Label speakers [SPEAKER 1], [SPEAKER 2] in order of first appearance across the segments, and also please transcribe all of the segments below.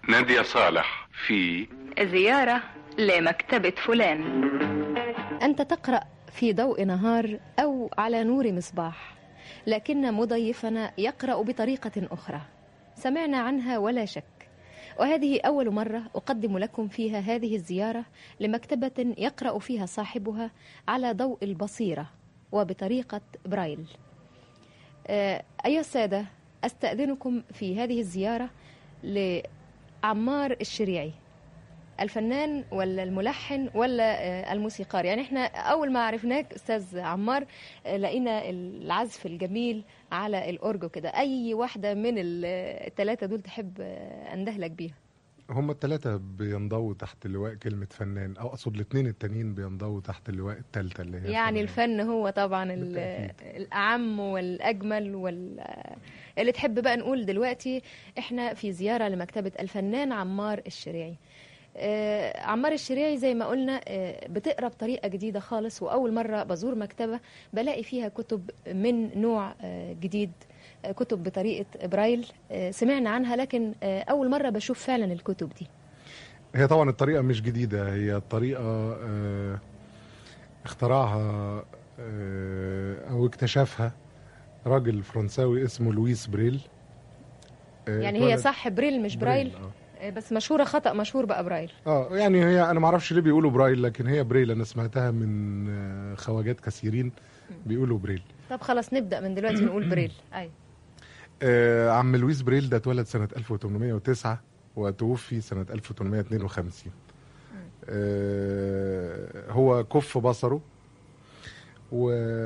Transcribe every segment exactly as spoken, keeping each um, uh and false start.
[SPEAKER 1] نادية صالح في
[SPEAKER 2] زيارة لمكتبة فلان.
[SPEAKER 3] أنت تقرأ في ضوء نهار أو على نور مصباح، لكن مضيفنا يقرأ بطريقة أخرى سمعنا عنها ولا شك، وهذه أول مرة أقدم لكم فيها هذه الزيارة لمكتبة يقرأ فيها صاحبها على ضوء البصيرة وبطريقة برايل. أيها السادة، أستأذنكم في هذه الزيارة لعمار الشريعي، الفنان ولا الملحن ولا الموسيقار. يعني احنا أول ما عرفناك أستاذ عمار لقينا العزف الجميل على الأورج كده. أي واحدة من الثلاثة دول تحب أندهلك بيها؟
[SPEAKER 4] هم الثلاثة بينضووا تحت لواء كلمة فنان، أو أقصد الاثنين التانيين بينضووا تحت اللواء الثالثة اللي هي
[SPEAKER 3] يعني
[SPEAKER 4] فنان.
[SPEAKER 3] الفن هو طبعا الأعم والأجمل وال... اللي تحب بقى نقول دلوقتي احنا في زيارة لمكتبة الفنان عمار الشريعي. آه عمار الشريعي زي ما قلنا آه بتقرأ بطريقة جديدة خالص، وأول مرة بزور مكتبة بلاقي فيها كتب من نوع آه جديد، آه كتب بطريقة برايل. آه سمعنا عنها، لكن آه أول مرة بشوف فعلا الكتب دي.
[SPEAKER 4] هي طبعا الطريقة مش جديدة، هي الطريقة آه اخترعها آه أو اكتشفها راجل فرنساوي اسمه لويس بريل.
[SPEAKER 3] آه يعني هي صح بريل مش برايل, برايل. آه. بس مشهورة خطأ، مشهور بقى برايل.
[SPEAKER 4] اه يعني هي انا ما اعرفش ليه بيقولوا برايل، لكن هي بريل. انا سمعتها من خواجات كثيرين بيقولوا بريل.
[SPEAKER 3] طب خلاص نبدأ من دلوقتي نقول بريل. اي
[SPEAKER 4] آه عم لويس بريل ده اتولد سنة ألف وثمانمائة وتسعة وتوفي سنة ألف وثمانمائة واثنين وخمسين. آه هو كف بصره، و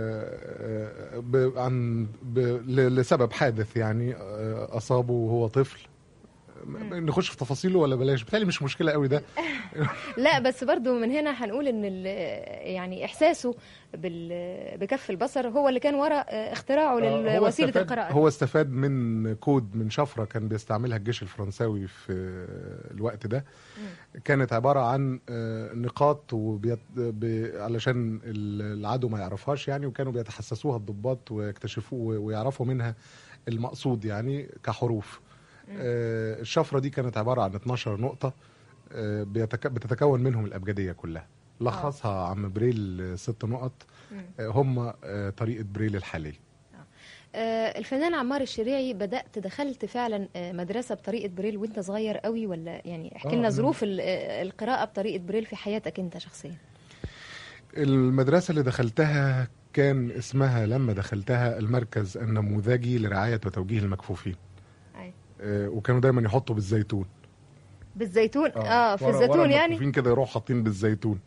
[SPEAKER 4] عن لسبب حادث يعني اصابه وهو طفل. نخش في تفاصيله ولا بلاش؟ بالتالي مش مشكلة قوي ده.
[SPEAKER 3] لا بس برضو من هنا هنقول ان يعني احساسه بكف البصر هو اللي كان وراء اختراعه لوسيلة القراءة.
[SPEAKER 4] هو استفاد من كود من شفرة كان بيستعملها الجيش الفرنساوي في الوقت ده. كانت عبارة عن نقاط وبيت... ب... علشان العدو ما يعرفهاش يعني، وكانوا بيتحسسوها الضباط ويكتشفوا ويعرفوا منها المقصود يعني كحروف. آه الشفرة دي كانت عبارة عن اتناشر نقطة، آه بيتك... بتتكون منهم الأبجدية كلها. لخصها آه. عم بريل ست نقط، آه هم آه طريقة بريل الحالية.
[SPEAKER 3] آه الفنان عمار الشريعي بدأت دخلت فعلا آه مدرسة بطريقة بريل وانت صغير قوي، ولا يعني احكي لنا آه ظروف القراءة بطريقة بريل في حياتك انت شخصيا؟
[SPEAKER 4] المدرسة اللي دخلتها كان اسمها لما دخلتها المركز النموذجي لرعاية وتوجيه المكفوفين. آه وكانوا دايما يحطوا بالزيتون.
[SPEAKER 3] بالزيتون؟ اه, آه في الزيتون يعني
[SPEAKER 4] المكفوفين كده يروحوا حاطين بالزيتون.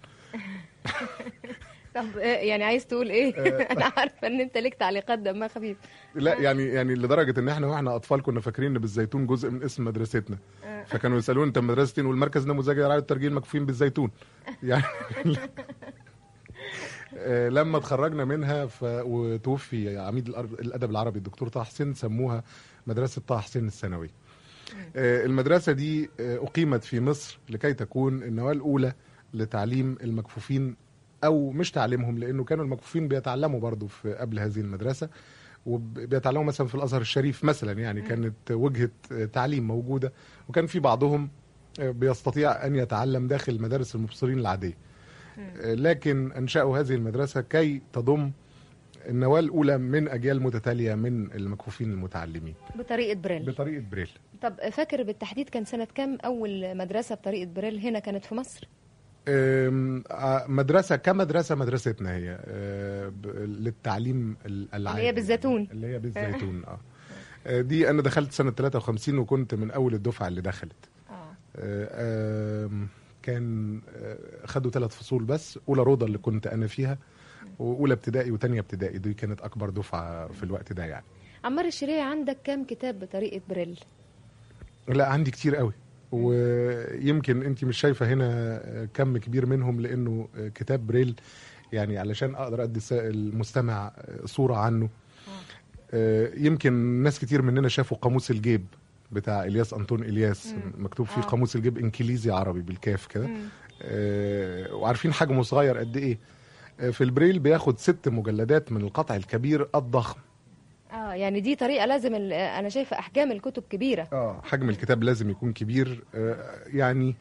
[SPEAKER 3] طب يعني عايز تقول ايه؟ انا عارفه ان انت ليك تعليقات دمها خفيف.
[SPEAKER 4] لا يعني يعني لدرجه ان احنا واحنا اطفال كنا فاكرين ان بالزيتون جزء من اسم مدرستنا. فكانوا يسالون انت مدرستين والمركز النموذجي لرعايه وتوجيه المكفوفين بالزيتون يعني. لما اتخرجنا منها ف... وتوفي عميد الادب العربي الدكتور طه حسين، سموها مدرسه طه حسين الثانوي. المدرسه دي اقيمت في مصر لكي تكون النواه الاولى لتعليم المكفوفين، او مش تعليمهم، لانه كانوا المكفوفين بيتعلموا برضو في قبل هذه المدرسه، وبيتعلموا مثلا في الازهر الشريف مثلا يعني. كانت وجهه تعليم موجوده، وكان في بعضهم بيستطيع ان يتعلم داخل مدارس المبصرين العاديه. لكن انشأوا هذه المدرسه كي تضم النواه الاولى من اجيال متتاليه من المكفوفين المتعلمين
[SPEAKER 3] بطريقه بريل.
[SPEAKER 4] بطريقه بريل.
[SPEAKER 3] طب فاكر بالتحديد كان سنه كام اول مدرسه بطريقه بريل هنا كانت في مصر؟
[SPEAKER 4] مدرسه كمدرسه مدرستنا هي للتعليم العام
[SPEAKER 3] اللي هي بالزيتون.
[SPEAKER 4] اللي هي بالزيتون اه دي انا دخلت سنه ثلاثة وخمسين وكنت من اول الدفعه اللي دخلت. اه كان خدوا ثلاث فصول بس، اولى روضه اللي كنت انا فيها، واولى ابتدائي وثانيه ابتدائي، دي كانت اكبر دفعه في الوقت ده يعني.
[SPEAKER 3] عمار الشريعي عندك كام كتاب بطريقه بريل؟
[SPEAKER 4] لا عندي كتير قوي، ويمكن انت مش شايفه هنا كم كبير منهم، لانه كتاب بريل يعني علشان اقدر ادي المستمع صوره عنه. يمكن ناس كتير مننا شافوا قاموس الجيب بتاع الياس انطون الياس، مكتوب فيه قاموس الجيب انجليزي عربي بالكاف كده، وعارفين حجمه صغير قد ايه. في البريل بياخد ست مجلدات من القطع الكبير الضخم.
[SPEAKER 3] اه يعني دي طريقه لازم ال- انا شايفه احجام الكتب كبيره.
[SPEAKER 4] اه حجم الكتاب لازم يكون كبير. آه يعني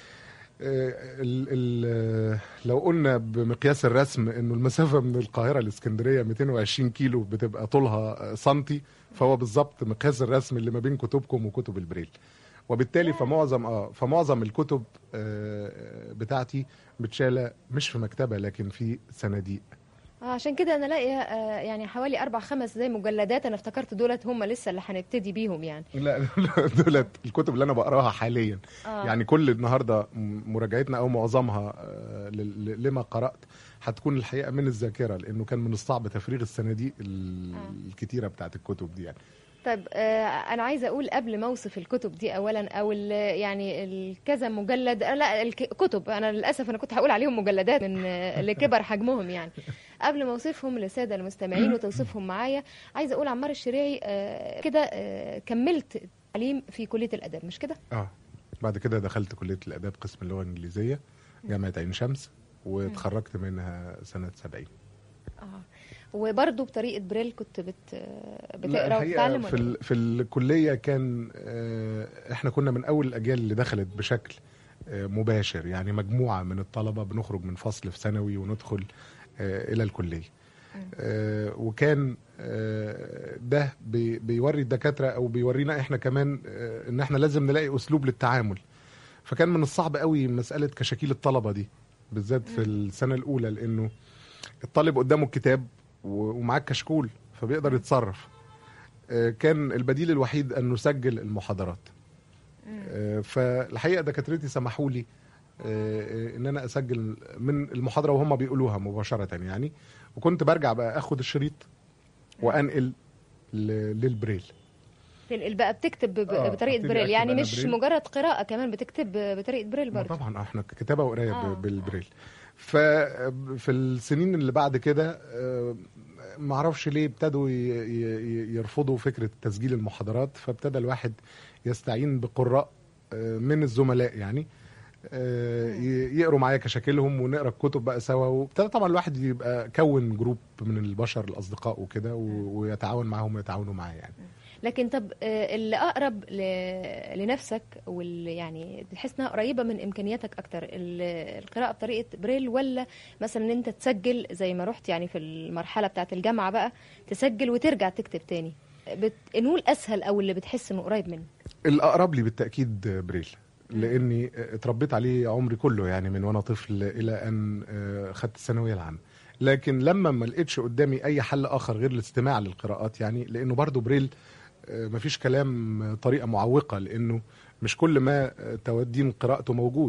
[SPEAKER 4] آه ال ال لو قلنا بمقياس الرسم انه المسافه من القاهره لاسكندريه مئتين وعشرين كيلو بتبقى طولها سنتي، فهو بالظبط مقياس الرسم اللي ما بين كتبكم وكتب البريل. وبالتالي فمعظم اه فمعظم الكتب آه بتاعتي متشاله مش في مكتبه لكن في صناديق.
[SPEAKER 3] آه عشان كده انا لاقيه آه يعني حوالي اربع خمس زي مجلدات، انا افتكرت دولت هم لسه اللي هنبتدي بيهم يعني.
[SPEAKER 4] لا لا، دولت الكتب اللي انا بقراها حاليا.
[SPEAKER 3] آه.
[SPEAKER 4] يعني كل النهارده مراجعتنا او معظمها آه، ل- ل- لما قرات هتكون الحقيقه من الذاكره، لانه كان من الصعب تفريغ الصناديق ال-
[SPEAKER 3] آه.
[SPEAKER 4] الكتيره بتاعت الكتب دي يعني.
[SPEAKER 3] طيب آه انا عايزه اقول قبل ما اوصف الكتب دي اولا او ال- يعني الكذا مجلد آه لا الكتب انا للاسف انا كنت هقول عليهم مجلدات من آه لكبر حجمهم يعني. قبل ما اوصفهم للساده المستمعين وتوصيفهم معايا، عايزه اقول عمار الشريعي آه كده آه كملت تعليم في كليه الاداب مش كده؟
[SPEAKER 4] اه بعد كده دخلت كليه الاداب قسم اللغه الانجليزيه جامعه عين شمس، واتخرجت منها سنه سبعين.
[SPEAKER 3] اه وبرضه بطريقه بريل كنت بت
[SPEAKER 4] لا،
[SPEAKER 3] بتقرا
[SPEAKER 4] الحقيقة
[SPEAKER 3] وتتعلم
[SPEAKER 4] في
[SPEAKER 3] ولا
[SPEAKER 4] ال- في الكليه كان آه، احنا كنا من اول الاجيال اللي دخلت بشكل آه، مباشر، يعني مجموعه من الطلبه بنخرج من فصل في ثانوي وندخل آه، الى الكليه. آه، وكان آه، ده بي- بيوري الدكاتره او بيورينا احنا كمان آه، ان احنا لازم نلاقي اسلوب للتعامل. فكان من الصعب قوي مساله كشاكيل الطلبه دي بالذات في السنه الاولى، لانه الطالب قدامه الكتاب و- ومعاه كشكول فبيقدر يتصرف. آه، كان البديل الوحيد ان نسجل المحاضرات. آه، فالحقيقه دكاترتي سمحوا لي آه، ان انا اسجل من المحاضره وهم بيقولوها مباشره يعني، وكنت برجع بقى اخد الشريط وانقل ل- للبريل.
[SPEAKER 3] تنقل بقى بتكتب ب-
[SPEAKER 4] آه،
[SPEAKER 3] بطريقه
[SPEAKER 4] أبتدي
[SPEAKER 3] بريل
[SPEAKER 4] أكتب
[SPEAKER 3] يعني
[SPEAKER 4] أنا
[SPEAKER 3] مش
[SPEAKER 4] بريل.
[SPEAKER 3] مجرد قراءه، كمان بتكتب بطريقه بريل
[SPEAKER 4] ما
[SPEAKER 3] برضه.
[SPEAKER 4] طبعا احنا كتابه وقرايه
[SPEAKER 3] آه.
[SPEAKER 4] ب- بالبريل. ففي السنين اللي بعد كده آه، ما اعرفش ليه ابتدوا ي- ي- يرفضوا فكره تسجيل المحاضرات، فابتدى الواحد يستعين بقراء آه، من الزملاء يعني آه، ي- يقروا معايا كشاكلهم ونقرا الكتب بقى سوا. وابتدى طبعا الواحد يبقى كون جروب من البشر الاصدقاء وكده و- ويتعاون معاهم ويتعاونوا معايا يعني.
[SPEAKER 3] لكن طب آه، اللي اقرب ل- لنفسك واللي يعني تحس انها قريبه من امكانياتك اكتر، ال- القراءه بطريقه بريل ولا مثلا ان انت تسجل زي ما رحت يعني في المرحله بتاعه الجامعه بقى تسجل وترجع تكتب تاني؟ بت... نقول اسهل او اللي بتحس انه قريب منك؟
[SPEAKER 4] الاقرب لي بالتاكيد بريل، لاني اتربيت عليه عمري كله يعني من وانا طفل الى ان آه، خدت الثانويه العامه. لكن لما ما لقيتش قدامي اي حل اخر غير الاستماع للقراءات، يعني لانه برضو بريل آه، مفيش كلام آه، طريقه معوقه، لانه مش كل ما آه، تودين قراءته موجود.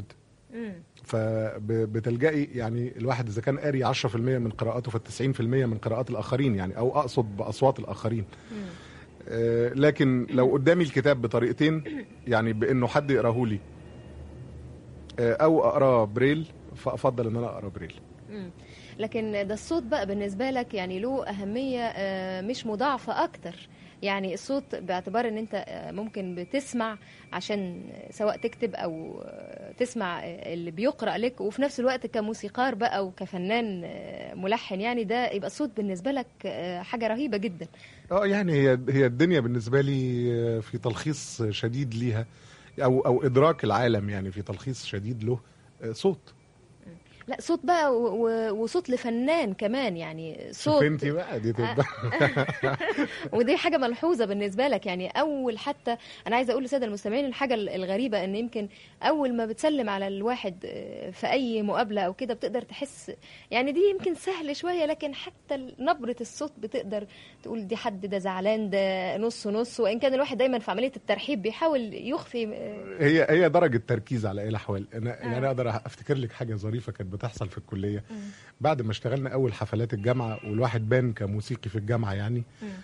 [SPEAKER 4] فبتلجئي يعني الواحد اذا كان قاري عشرة في المية من قراءاته فالتسعين في المية من قراءات الاخرين يعني، او اقصد باصوات الاخرين. آه، لكن لو قدامي الكتاب بطريقتين، يعني بانه حد يقراه لي آه، او اقراه بريل، فافضل ان انا اقرا بريل.
[SPEAKER 3] مم. لكن ده الصوت بقى بالنسبة لك يعني له أهمية آه، مش مضاعفة أكتر، يعني الصوت باعتبار ان انت آه، ممكن بتسمع عشان سواء تكتب او آه، تسمع آه، اللي بيقرأ لك، وفي نفس الوقت كموسيقار بقى وكفنان آه، ملحن، يعني ده يبقى الصوت بالنسبة لك آه، حاجة رهيبة جدا.
[SPEAKER 4] اه يعني هي هي الدنيا بالنسبه لي آه، في تلخيص شديد ليها، او او ادراك العالم يعني في تلخيص شديد له آه، صوت.
[SPEAKER 3] لا صوت بقى و- و- وصوت لفنان كمان، يعني صوت
[SPEAKER 4] شوف انت بقى دي تبقى
[SPEAKER 3] ودي حاجة ملحوظة بالنسبة لك. يعني أول حتى أنا عايزة أقول للسادة المستمعين الحاجة الغريبة إن يمكن أول ما بتسلم على الواحد في أي مقابلة أو كده بتقدر تحس، يعني دي يمكن سهل شوية، لكن حتى نبرة الصوت بتقدر تقول دي حد ده زعلان ده نص نص، وإن كان الواحد دايما في عملية الترحيب بيحاول يخفي.
[SPEAKER 4] هي هي درجه تركيز على اي الاحوال. انا يعني انا اقدر افتكر لك حاجه ظريفه كانت بتحصل في الكليه بعد ما اشتغلنا اول حفلات الجامعه، والواحد بان كموسيقي في الجامعه يعني.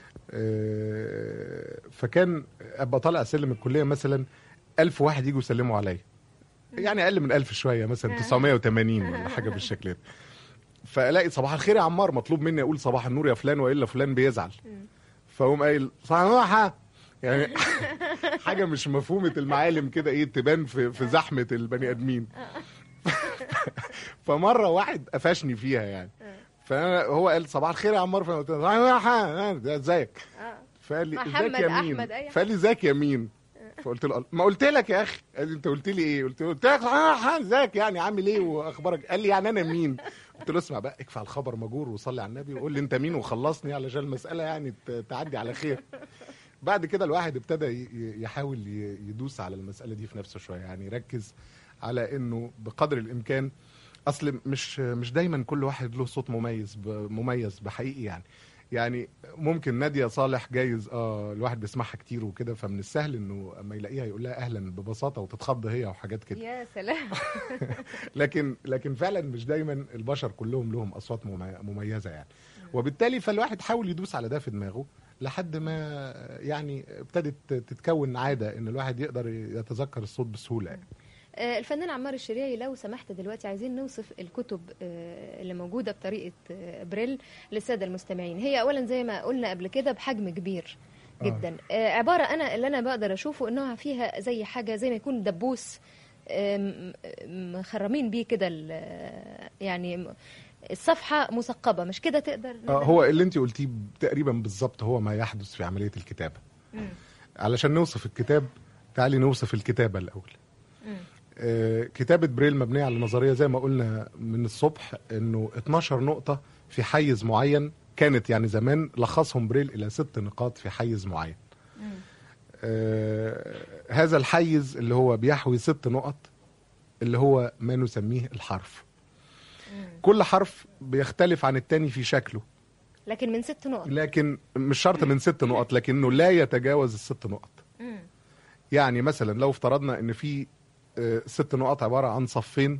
[SPEAKER 4] آه، فكان ابقى طالع سلم الكليه مثلا ألف واحد يجوا يسلموا عليا، يعني اقل من ألف شويه، مثلا تسعمية وتمانين ولا حاجه بالشكل ده. فالاقي صباح الخير يا عمار، مطلوب مني اقول صباح النور يا فلان والا فلان بيزعل. فاقوم قايل صباح، يعني حاجه مش مفهومه المعالم كده، ايه تبان في في زحمه البني ادمين. فمره واحد قفشني فيها يعني، فهو قال صباح الخير يا عمار، فانا قلت له ازيك؟ فقال لي ازيك يا مين؟ فقال لي ازيك يا مين؟ فقلت له ما قلت لك يا اخي. قال لي انت قلت لي ايه؟ قلت له قلت لك ازيك يعني عامل ايه واخبارك؟ قال لي يعني انا مين؟ قلت له اسمع بقى، اكفى على الخبر مجور وصلي على النبي وقول لي انت مين وخلصني علشان المساله يعني تعدي على خير. بعد كده الواحد ابتدى يحاول يدوس على المساله دي في نفسه شويه، يعني يركز على انه بقدر الامكان، اصل مش مش دايما كل واحد له صوت مميز مميز بحقيقي يعني. يعني ممكن نادية صالح جايز اه الواحد بيسمعها كتير وكده، فمن السهل انه اما يلاقيها يقول لها اهلا ببساطه وتتخض هي وحاجات كده.
[SPEAKER 3] يا سلام.
[SPEAKER 4] لكن لكن فعلا مش دايما البشر كلهم لهم اصوات مميزه يعني. وبالتالي فالواحد حاول يدوس على ده في دماغه لحد ما يعني ابتدت تتكون عاده ان الواحد يقدر يتذكر الصوت بسهوله يعني.
[SPEAKER 3] الفنان عمار الشريعي، لو سمحت دلوقتي عايزين نوصف الكتب اللي موجودة بطريقة بريل للسادة المستمعين. هي أولا زي ما قلنا قبل كده بحجم كبير جدا. آه. عبارة أنا اللي أنا بقدر أشوفه إنها فيها زي حاجة زي ما يكون دبوس مخرمين بيه كده، يعني الصفحة مثقبة، مش كده تقدر؟
[SPEAKER 4] آه هو اللي انت قلتيه تقريبا بالظبط هو ما يحدث في عملية الكتابة. م. علشان نوصف الكتاب تعالي نوصف الكتابة الأول. آه كتابة بريل مبنية على نظرية زي ما قلنا من الصبح انه اتناشر نقطة في حيز معين، كانت يعني زمان لخصهم بريل الى ست نقاط في حيز معين. آه هذا الحيز اللي هو بيحوي ست نقط اللي هو ما نسميه الحرف. مم. كل حرف بيختلف عن التاني في شكله،
[SPEAKER 3] لكن من ست نقط،
[SPEAKER 4] لكن مش شرط من ست نقط، لكنه لا يتجاوز الست نقط. مم. يعني مثلا لو افترضنا ان في ست نقط عبارة عن صفين،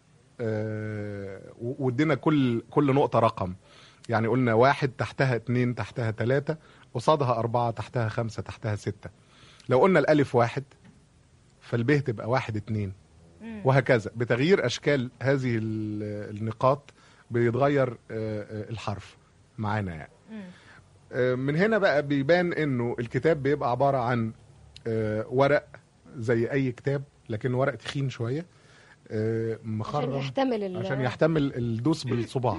[SPEAKER 4] ودينا كل كل نقطة رقم، يعني قلنا واحد تحتها اتنين تحتها تلاتة قصادها أربعة تحتها خمسة تحتها ستة. لو قلنا الألف واحد فالبه تبقى واحد اتنين، وهكذا بتغيير أشكال هذه النقاط بيتغير الحرف معانا يعني. من هنا بقى بيبان انه الكتاب بيبقى عبارة عن ورق زي اي كتاب، لكن ورق تخين شوية مخرم
[SPEAKER 3] عشان يحتمل
[SPEAKER 4] عشان يحتمل الدوس بالصباع.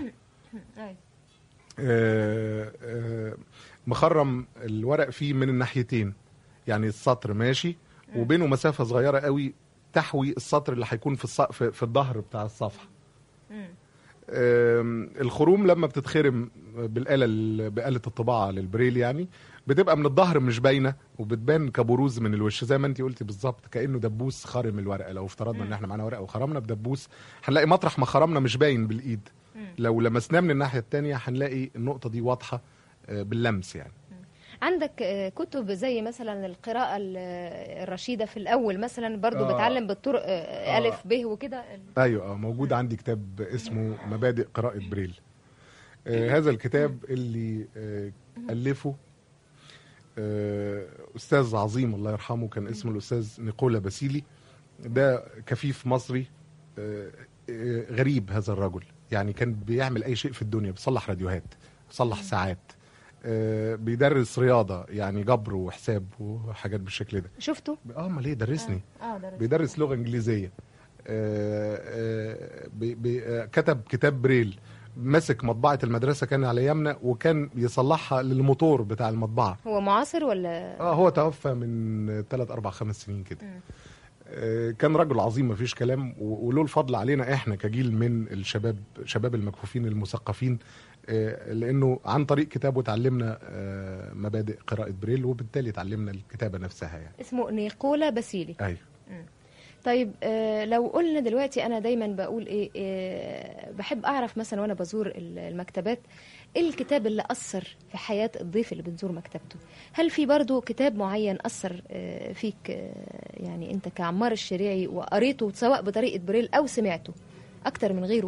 [SPEAKER 4] مخرم الورق فيه من الناحيتين، يعني السطر ماشي وبينه مسافة صغيرة قوي تحوي السطر اللي هيكون في الص... في الظهر بتاع الصفحة. الخروم لما بتتخرم بالآلة بآلة الطباعة للبريل يعني بتبقى من الظهر مش باينة وبتبان كبروز من الوش، زي ما انتي قلتي بالظبط، كأنه دبوس خارم الورقة. لو افترضنا ان احنا معانا ورقة وخرمنا بدبوس هنلاقي مطرح ما خرمنا مش باين بالإيد، لو لمسناه من الناحية التانية هنلاقي النقطة دي واضحة باللمس يعني.
[SPEAKER 3] عندك كتب زي مثلا القراءة الرشيدة في الأول مثلا برضو آه بتعلم بالطرق آه ألف ب وكده؟
[SPEAKER 4] أيوة آه موجود عندي كتاب اسمه مبادئ قراءة بريل. آه هذا الكتاب اللي آه ألفه آه أستاذ عظيم الله يرحمه، كان اسمه الأستاذ نيكولا باسيلي. ده كفيف مصري آه آه غريب هذا الرجل، يعني كان بيعمل أي شيء في الدنيا، بيصلح راديوهات، بيصلح ساعات، آه بيدرس رياضة يعني جبر وحساب وحاجات بالشكل ده.
[SPEAKER 3] شفته؟
[SPEAKER 4] اه ما ليه درسني.
[SPEAKER 3] آه. آه درس.
[SPEAKER 4] بيدرس لغة انجليزية. آه آه بي بي آه كتب كتاب بريل، مسك مطبعة المدرسة كان على يمنا وكان يصلحها للموتور بتاع المطبعة.
[SPEAKER 3] هو معاصر ولا؟
[SPEAKER 4] اه هو توفى من ثلاث أربع خمس سنين كده. آه كان رجل عظيم مفيش كلام، وله الفضل علينا احنا كجيل من الشباب شباب المكفوفين المثقفين، لأنه عن طريق كتابه تعلمنا مبادئ قراءة بريل، وبالتالي تعلمنا الكتابة نفسها يعني.
[SPEAKER 3] اسمه نيكولا باسيلي.
[SPEAKER 4] أيوه.
[SPEAKER 3] طيب لو قلنا دلوقتي، أنا دايما بقول إيه، بحب أعرف مثلا وأنا بزور المكتبات إيه الكتاب اللي أثر في حياة الضيف اللي بنزور مكتبته. هل في برضو كتاب معين أثر فيك يعني أنت كعمار الشريعي وقريته سواء بطريقة بريل أو سمعته أكتر من غيره؟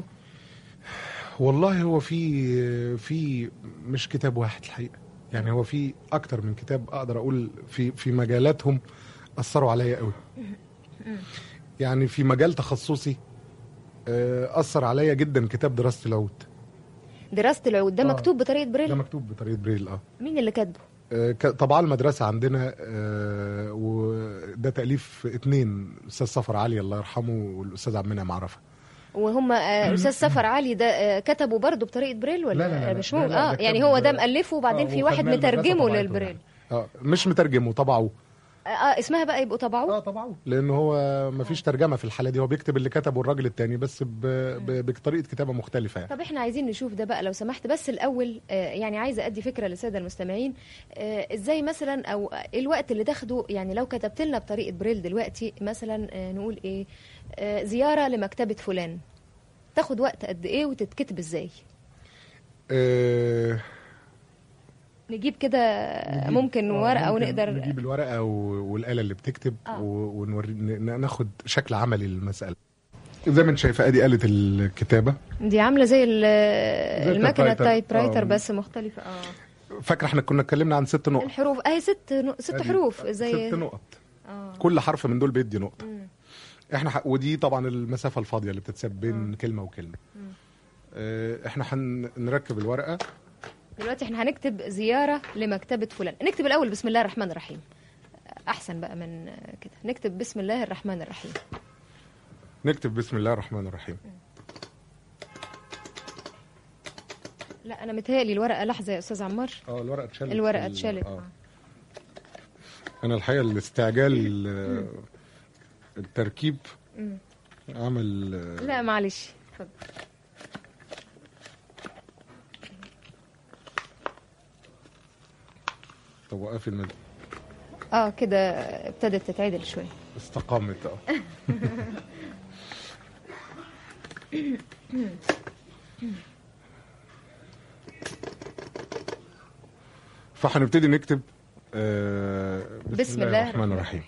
[SPEAKER 4] والله هو في في مش كتاب واحد الحقيقة، يعني هو في أكتر من كتاب أقدر أقول في في مجالاتهم أثروا عليا قوي. يعني في مجال تخصصي أثر عليا جدا كتاب دراسة العود.
[SPEAKER 3] دراسة العود ده آه. مكتوب بطريقة بريل؟
[SPEAKER 4] ده مكتوب بطريقة بريل. اه
[SPEAKER 3] مين اللي كاتبه؟
[SPEAKER 4] آه طبعا المدرسة عندنا، آه وده تأليف اتنين، الأستاذ صفر علي الله يرحمه والأستاذ عبد المنعم عرفة.
[SPEAKER 3] وهم آه، استاذ سفر علي ده آه، كتبوا برضه بطريقه بريل ولا
[SPEAKER 4] لا لا لا لا،
[SPEAKER 3] مش
[SPEAKER 4] لا
[SPEAKER 3] ممكن؟
[SPEAKER 4] لا،
[SPEAKER 3] اه
[SPEAKER 4] ده
[SPEAKER 3] يعني
[SPEAKER 4] كتب-
[SPEAKER 3] هو ده مؤلفه وبعدين
[SPEAKER 4] آه،
[SPEAKER 3] في واحد
[SPEAKER 4] وخدناه المدرسة
[SPEAKER 3] مترجمه
[SPEAKER 4] طبعته
[SPEAKER 3] للبريل.
[SPEAKER 4] يعني. اه مش مترجمه، طبعه.
[SPEAKER 3] اه آه، اسمها بقى يبقوا طبعوه.
[SPEAKER 4] اه طبعه، لان هو ما فيش ترجمه في الحاله دي، هو بيكتب اللي كتبه الراجل التاني بس ب... ب... بطريقه كتابه مختلفه يعني.
[SPEAKER 3] طب احنا عايزين نشوف ده بقى لو سمحت، بس الاول آه، يعني عايزه ادي فكره للساده المستمعين آه، ازاي مثلا او إيه الوقت اللي تاخده، يعني لو كتبت لنا بطريقه بريل دلوقتي مثلا آه، نقول ايه آه، زياره لمكتبه فلان، تاخد وقت قد ايه وتتكتب ازاي؟
[SPEAKER 4] آه...
[SPEAKER 3] نجيب كده
[SPEAKER 4] نجيب-
[SPEAKER 3] ممكن
[SPEAKER 4] آه،
[SPEAKER 3] ورقه
[SPEAKER 4] ممكن
[SPEAKER 3] ونقدر
[SPEAKER 4] نجيب الورقه و... والاله اللي بتكتب
[SPEAKER 3] آه.
[SPEAKER 4] و... ونوري ن- ناخد شكل عملي للمساله. زي ما انت شايفه ادي آلة الكتابه.
[SPEAKER 3] دي عامله زي ال- المكنه
[SPEAKER 4] التايبرايتر.
[SPEAKER 3] التايب رايتر
[SPEAKER 4] آه.
[SPEAKER 3] بس مختلفه. اه
[SPEAKER 4] فاكره احنا كنا اتكلمنا عن ست نقط.
[SPEAKER 3] الحروف اهي ست نق- ست
[SPEAKER 4] أدي
[SPEAKER 3] حروف زي
[SPEAKER 4] ست نقط،
[SPEAKER 3] اه
[SPEAKER 4] كل حرف من دول بيدي نقطه.
[SPEAKER 3] مم.
[SPEAKER 4] احنا ح... ودي طبعا المسافه الفاضيه اللي بتتساب بين كلمه وكلمه. اه احنا هنركب الورقه.
[SPEAKER 3] دلوقتي احنا هنكتب زياره لمكتبه فلان. نكتب الاول بسم الله الرحمن الرحيم، احسن بقى من كده. نكتب بسم الله الرحمن الرحيم.
[SPEAKER 4] نكتب بسم الله الرحمن الرحيم.
[SPEAKER 3] لا انا متهيألي الورقه لحظه يا استاذ عمار.
[SPEAKER 4] اه الورقه اتشالت.
[SPEAKER 3] الورقه
[SPEAKER 4] في ال-
[SPEAKER 3] اتشالت.
[SPEAKER 4] آه. انا الحقيقه الاستعجال آه، التركيب عمل آه،
[SPEAKER 3] لا معلش اتفضل.
[SPEAKER 4] طب وقفي المد...
[SPEAKER 3] اه كده ابتدت تتعدل شويه.
[SPEAKER 4] استقامت اه فهنبتدي نكتب آه، بسم,
[SPEAKER 3] بسم
[SPEAKER 4] الله
[SPEAKER 3] الله
[SPEAKER 4] الرحمن الرحيم.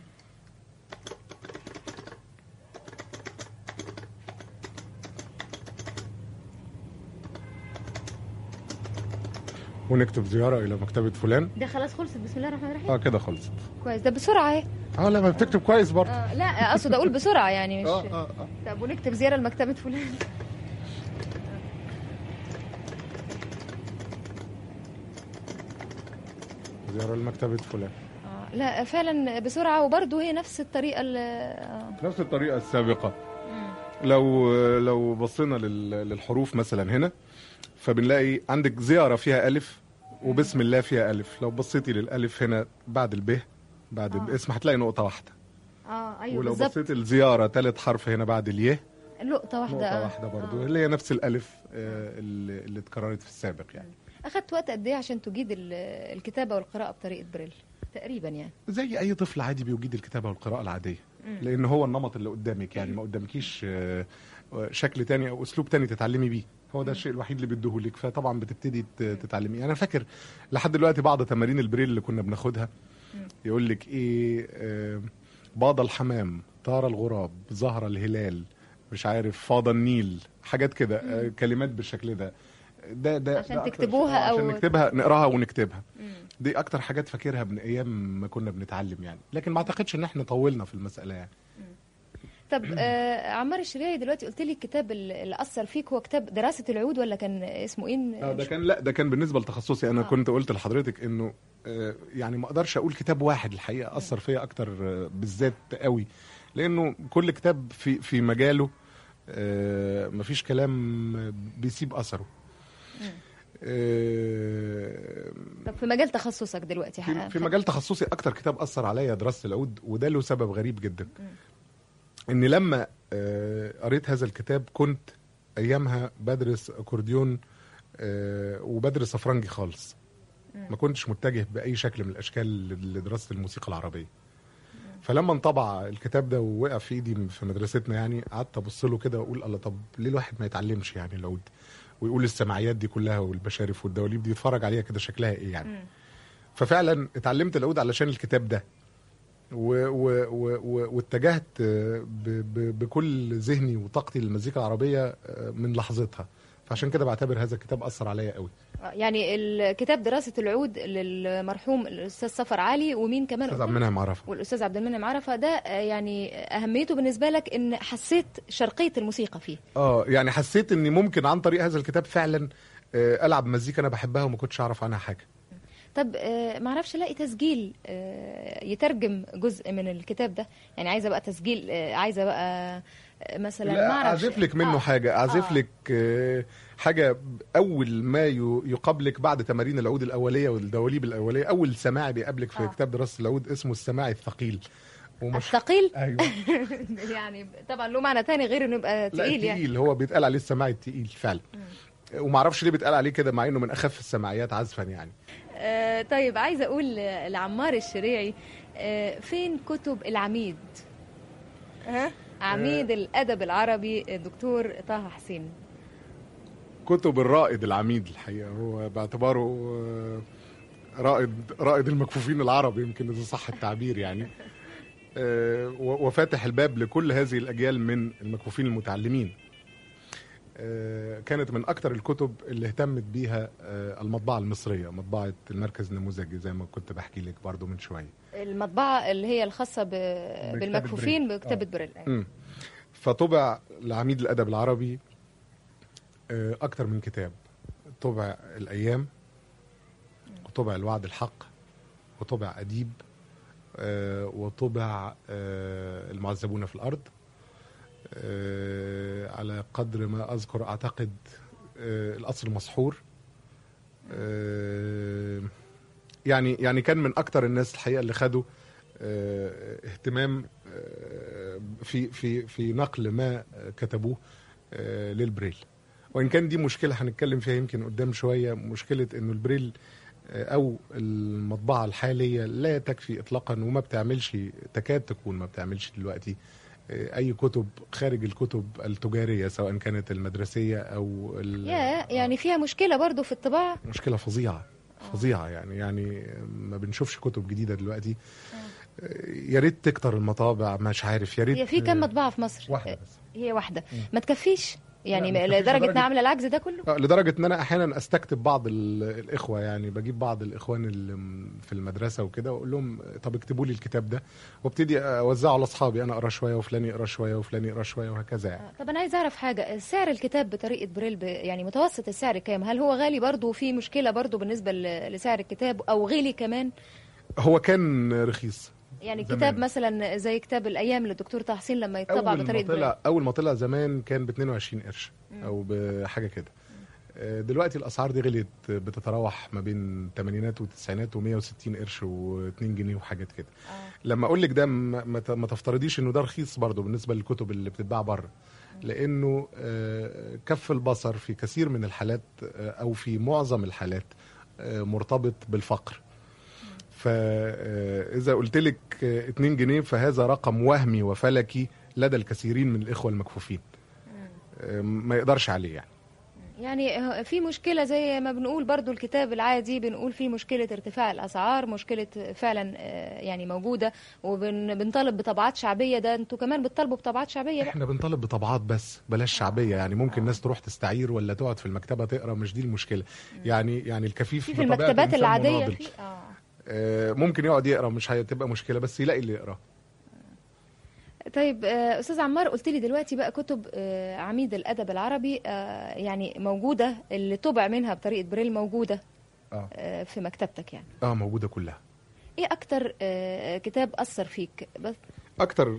[SPEAKER 4] ونكتب زيارة إلى مكتبة فلان.
[SPEAKER 3] ده خلاص خلصت بسم الله الرحمن الرحيم.
[SPEAKER 4] اه كده خلصت.
[SPEAKER 3] كويس، ده بسرعه اهي.
[SPEAKER 4] اه لا ما بتكتب كويس برضه.
[SPEAKER 3] آه لا اقصد اقول بسرعه يعني مش
[SPEAKER 4] اه اه اه
[SPEAKER 3] طب ونكتب زياره لمكتبه فلان.
[SPEAKER 4] زيارة لمكتبة فلان.
[SPEAKER 3] آه لا فعلا بسرعه، وبرضه هي نفس الطريقه اللي آه.
[SPEAKER 4] نفس الطريقة السابقة. لو لو بصينا لل- للحروف مثلا هنا، فبنلاقي عندك زيارة فيها ألف وبسم الله فيها ألف. لو بصيتي للألف هنا بعد الب بعد
[SPEAKER 3] آه.
[SPEAKER 4] الاسم هتلاقي نقطة واحدة.
[SPEAKER 3] اه ايوه
[SPEAKER 4] ولو
[SPEAKER 3] بالظبط،
[SPEAKER 4] بصيت الزيارة ثالث حرف هنا بعد اليه
[SPEAKER 3] نقطه واحده.
[SPEAKER 4] نقطة
[SPEAKER 3] آه.
[SPEAKER 4] واحدة برضو
[SPEAKER 3] آه.
[SPEAKER 4] اللي هي نفس الألف آه، اللي اللي اتكررت في السابق يعني.
[SPEAKER 3] اخدت وقت قد ايه عشان تجيد ال- الكتابه والقراءه بطريقه بريل تقريبا يعني؟
[SPEAKER 4] زي أي طفل عادي بيجيد الكتابة والقراءة العادية، لأن هو النمط اللي قدامك يعني، ما قدامكيش آه، شكل تاني أو أسلوب تاني تتعلمي بيه، هو ده الشيء الوحيد اللي بيديهولك، فطبعا بتبتدي ت- تتعلمي. أنا فاكر لحد دلوقتي بعض تمارين البريل اللي كنا بناخدها يقول لك إيه آه، باض الحمام، طار الغراب، ظهر الهلال، مش عارف فاض النيل، حاجات كده آه، كلمات بالشكل ده. ده ده
[SPEAKER 3] عشان
[SPEAKER 4] ده أكتر
[SPEAKER 3] تكتبوها
[SPEAKER 4] شيء- آه، عشان
[SPEAKER 3] أو-
[SPEAKER 4] نكتبها نقراها ونكتبها. دي اكتر حاجات فاكرها من ايام ما كنا بنتعلم يعني، لكن ما اعتقدش ان احنا طولنا في المساله يعني.
[SPEAKER 3] طب آه عمار الشريعي دلوقتي قلت لي الكتاب اللي اللي اثر فيك هو كتاب دراسه العود، ولا كان اسمه ايه؟
[SPEAKER 4] اه ده كان لا ده كان بالنسبه لتخصصي انا.
[SPEAKER 3] آه.
[SPEAKER 4] كنت قلت لحضرتك انه آه، يعني ما اقدرش اقول كتاب واحد الحقيقه اثر فيا اكتر آه، بالذات قوي، لانه كل كتاب في في مجاله آه، مفيش كلام بيسيب اثره. آه،
[SPEAKER 3] طب في مجال تخصصك دلوقتي
[SPEAKER 4] في, في مجال تخصصي اكتر كتاب اثر عليا دراسه العود، وده له سبب غريب جدا. ان لما آه، قريت هذا الكتاب كنت ايامها بدرس اكورديون آه، وبدرس افرنجي خالص، ما كنتش متجه باي شكل من الاشكال لدراسه الموسيقى العربيه. فلما انطبع الكتاب ده ووقع في ايدي في مدرستنا يعني، قعدت ابص له كده واقول الله، طب ليه الواحد ما يتعلمش يعني العود ويقول السماعيات دي كلها والبشارف والدواليب دي يتفرج عليها كده شكلها ايه يعني. ففعلا اتعلمت العود علشان الكتاب ده، و و و و واتجهت ب ب بكل ذهني وطاقتي للمزيكا العربيه من لحظتها. فعشان كده بعتبر هذا الكتاب اثر عليا قوي.
[SPEAKER 3] يعني الكتاب دراسه العود للمرحوم الاستاذ سفر علي، ومين كمان؟
[SPEAKER 4] استاذ عبد المنعم عرفه.
[SPEAKER 3] والاستاذ عبد المنعم عرفه. ده يعني اهميته بالنسبه لك ان حسيت شرقيه الموسيقى فيه؟
[SPEAKER 4] اه يعني حسيت اني ممكن عن طريق هذا الكتاب فعلا العب مزيكا انا بحبها وما كنتش اعرف عنها حاجه.
[SPEAKER 3] طب آه، معرفش الاقي تسجيل آه، يترجم جزء من الكتاب ده، يعني عايزه بقى تسجيل، آه، عايزه بقى آه، مثلا
[SPEAKER 4] لا
[SPEAKER 3] معرفش.
[SPEAKER 4] اعزف لك منه
[SPEAKER 3] آه.
[SPEAKER 4] حاجه، اعزف
[SPEAKER 3] آه.
[SPEAKER 4] لك آه، حاجه اول ما ي- يقابلك بعد تمارين العود الاوليه والدواليب الاوليه. اول سماع بيقابلك في
[SPEAKER 3] آه.
[SPEAKER 4] كتاب دراسه العود اسمه السماع الثقيل. ومش
[SPEAKER 3] الثقيل.
[SPEAKER 4] ايوه.
[SPEAKER 3] يعني طبعا له معنى تاني غير انه يبقى
[SPEAKER 4] لا
[SPEAKER 3] تقيل يعني.
[SPEAKER 4] تقيل، هو بيتقال عليه السماع التقيل فعلا. وما اعرفش ليه بيتقال عليه كده مع انه من اخف السماعيات عزفا يعني.
[SPEAKER 3] آه، طيب عايزه اقول لعمار الشريعي، آه، فين كتب العميد؟ ها عميد الادب العربي الدكتور طه حسين.
[SPEAKER 4] كتب الرائد العميد الحقيقه، هو باعتباره آه، رائد رائد المكفوفين العرب يمكن اذا صح التعبير يعني. آه، و- وفاتح الباب لكل هذه الاجيال من المكفوفين المتعلمين. آه، كانت من اكتر الكتب اللي اهتمت بيها آه، المطبعه المصريه، مطبعه المركز النموذجي زي ما كنت بحكي لك برضو من شويه.
[SPEAKER 3] المطبعه اللي هي الخاصه ب... بالمكفوفين
[SPEAKER 4] بريل.
[SPEAKER 3] بكتابه
[SPEAKER 4] آه.
[SPEAKER 3] بريل.
[SPEAKER 4] مم. فطبع لعميد الادب العربي آه، اكتر من كتاب. طبع الايام، وطبع الوعد الحق، وطبع اديب، آه، وطبع آه، المعذبون في الارض. آه، على قدر ما اذكر اعتقد آه، القصر المسحور. آه، يعني يعني كان من اكتر الناس الحقيقه اللي خدوا آه، اهتمام آه، في في في نقل ما كتبوه آه، للبريل. وان كان دي مشكله هنتكلم فيها يمكن قدام شويه، مشكله انه البريل آه، او المطبعه الحاليه لا تكفي اطلاقا، وما بتعملش، تكاد تكون ما بتعملش دلوقتي آه، اي كتب خارج الكتب التجاريه، سواء كانت المدرسيه او ال-
[SPEAKER 3] يا يعني فيها مشكله برضو في الطباعه.
[SPEAKER 4] مشكله فظيعه فظيعه يعني يعني ما بنشوفش كتب جديده دلوقتي. يا ريت تكتر المطابع، مش عارف، يا ريت.
[SPEAKER 3] هي في كم مطبعه في مصر؟
[SPEAKER 4] واحده بس.
[SPEAKER 3] هي واحده ما تكفيش يعني،
[SPEAKER 4] لا، ما تكفيش
[SPEAKER 3] لدرجه
[SPEAKER 4] لدرجة-
[SPEAKER 3] انها عامله العجز ده كله.
[SPEAKER 4] آه، لدرجه ان انا احيانا استكتب بعض ال- الاخوه، يعني بجيب بعض الاخوان اللي م- في المدرسه وكده واقول لهم طب اكتبوا لي الكتاب ده، وابتدي اوزعه على اصحابي، انا اقرا شويه وفلان يقرا شويه وفلان يقرا شويه وهكذا يعني.
[SPEAKER 3] آه، طب انا عايز اعرف حاجه، سعر الكتاب بطريقه بريل ب... يعني متوسط السعر كام؟ هل هو غالي برضو وفي مشكله برضو بالنسبه ل... لسعر الكتاب، او غالي كمان؟
[SPEAKER 4] هو كان رخيص
[SPEAKER 3] يعني
[SPEAKER 4] زمان.
[SPEAKER 3] كتاب مثلا زي كتاب الايام للدكتور طه حسين لما يتطبع
[SPEAKER 4] اول ما
[SPEAKER 3] بطريقه بريل.
[SPEAKER 4] طلع اول ما طلع زمان كان ب اتنين وعشرين قرش او بحاجه كده. آه، دلوقتي الاسعار دي غليت، بتتراوح ما بين الثمانينات والتسعينات ومية وستين قرش واتنين جنيه وحاجات كده.
[SPEAKER 3] آه.
[SPEAKER 4] لما اقول لك ده ما ما ت- ما تفترضيش انه ده رخيص برضه بالنسبه للكتب اللي بتتباع بره، لانه آه، كف البصر في كثير من الحالات آه، او في معظم الحالات آه، مرتبط بالفقر. فاذا قلت لك اتنين جنيه فهذا رقم وهمي وفلكي لدى الكثيرين من الاخوه المكفوفين، آه، ما يقدرش عليه يعني.
[SPEAKER 3] يعني في مشكلة زي ما بنقول برضو الكتاب العادي، بنقول فيه مشكلة ارتفاع الأسعار، مشكلة فعلا آه، يعني موجودة، وبنطالب بطبعات شعبية. ده انتوا كمان بتطالبوا بطبعات شعبية بقى؟
[SPEAKER 4] احنا بنطالب بطبعات بس بلاش شعبيه، يعني ممكن ناس تروح تستعير ولا تقعد في المكتبه تقرا، مش دي المشكله. يعني يعني الكفيف
[SPEAKER 3] في في
[SPEAKER 4] بطبيعة
[SPEAKER 3] المكتبات
[SPEAKER 4] الإنسان
[SPEAKER 3] العادية
[SPEAKER 4] مناضل.
[SPEAKER 3] في اه
[SPEAKER 4] آه، ممكن يقعد يقرا، مش هتبقى مشكله، بس يلاقي اللي يقراه.
[SPEAKER 3] طيب آه، أستاذ عمار، قلت لي دلوقتي بقى كتب آه، عميد الأدب العربي آه، يعني موجودة، اللي طبع منها بطريقة بريل موجودة
[SPEAKER 4] اه
[SPEAKER 3] آه، في مكتبتك يعني.
[SPEAKER 4] اه موجوده كلها.
[SPEAKER 3] ايه أكتر آه، كتاب أثر فيك؟ بس
[SPEAKER 4] اكتر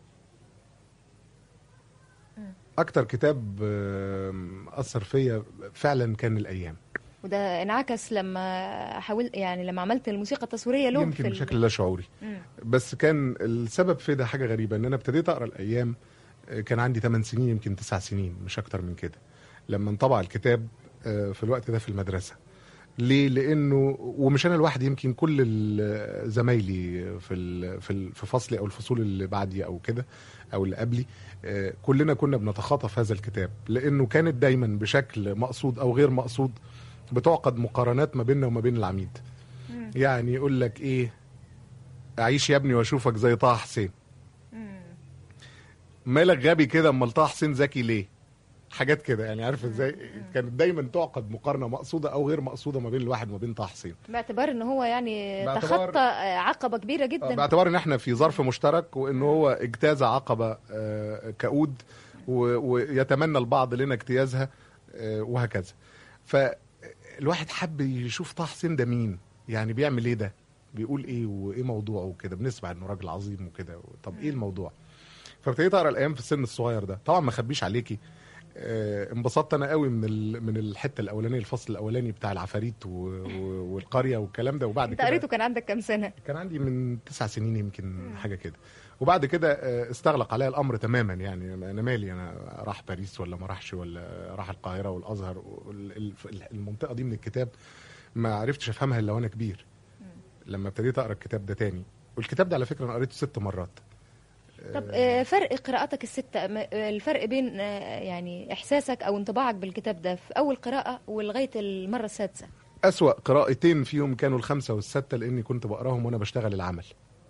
[SPEAKER 4] اكتر كتاب آه، اثر فيا فعلا كان الايام.
[SPEAKER 3] وده انعكس لما حاولت يعني لما عملت الموسيقى التصويرية له
[SPEAKER 4] يمكن
[SPEAKER 3] في ال-
[SPEAKER 4] بشكل لا شعوري،
[SPEAKER 3] مم.
[SPEAKER 4] بس كان السبب في ده حاجه غريبه، ان انا ابتديت اقرا الايام آه، كان عندي ثمان سنين يمكن تسع سنين مش اكتر من كده، لما انطبع الكتاب آه، في الوقت ده في المدرسه. ليه؟ لانه ومش انا لوحدي، يمكن كل ال- زمايلي في ال- في ال- في فصلي او الفصول اللي بعدي او كده او اللي قبلي، آه، كلنا كنا بنتخاطف هذا الكتاب، لانه كانت دايما بشكل مقصود او غير مقصود بتعقد مقارنات ما بيننا وما بين العميد. يعني يقول لك ايه، اعيش يا ابني واشوفك زي طه حسين. مالك غبي كده، امال طه حسين ذكي ليه؟ حاجات كده يعني، عارف ازاي؟ كانت دايما تعقد مقارنه مقصوده او غير مقصوده ما بين الواحد وما بين طه حسين،
[SPEAKER 3] باعتبار ان هو يعني
[SPEAKER 4] باعتبار-
[SPEAKER 3] تخطى آه، عقبة كبيرة
[SPEAKER 4] آه،
[SPEAKER 3] جدا.
[SPEAKER 4] باعتبار ان احنا في ظرف مشترك، وان هو اجتاز عقبه آه، كؤود، و- ويتمنى البعض لنا اجتيازها، آه، وهكذا. فالواحد حب يشوف طه حسين ده مين، يعني بيعمل ايه ده، بيقول ايه وايه موضوعه وكده، بنسمع انه راجل عظيم وكده، طب ايه الموضوع. فابتديت اقرا الايام في السن الصغير ده. طبعا ما اخبيش عليكي آه، انبسطت انا قوي من ال... من الحته الاولانيه، الفصل الاولاني بتاع العفاريت و... و... والقريه والكلام ده. وبعد
[SPEAKER 3] انت
[SPEAKER 4] كده
[SPEAKER 3] قريته كان عندك كام سنه؟
[SPEAKER 4] كان عندي من تسع سنين يمكن حاجه كده. وبعد كده آه، استغلق عليا الامر تماما، يعني انا مالي، انا راح باريس ولا ما راحش، ولا راح القاهره والازهر وال- ال- المنطقه دي من الكتاب ما عرفتش افهمها الا وانا كبير، لما ابتديت اقرا الكتاب ده تاني. والكتاب ده على فكره انا قريته ست مرات.
[SPEAKER 3] طب آه، فرق قراءتك الستة، م- آه، الفرق بين آه، يعني إحساسك أو انطباعك بالكتاب ده في أول قراءة ولغاية المرة السادسة؟
[SPEAKER 4] أسوأ قراءتين فيهم كانوا الخمسة والستة، لأني كنت بقراهم وأنا بشتغل العمل.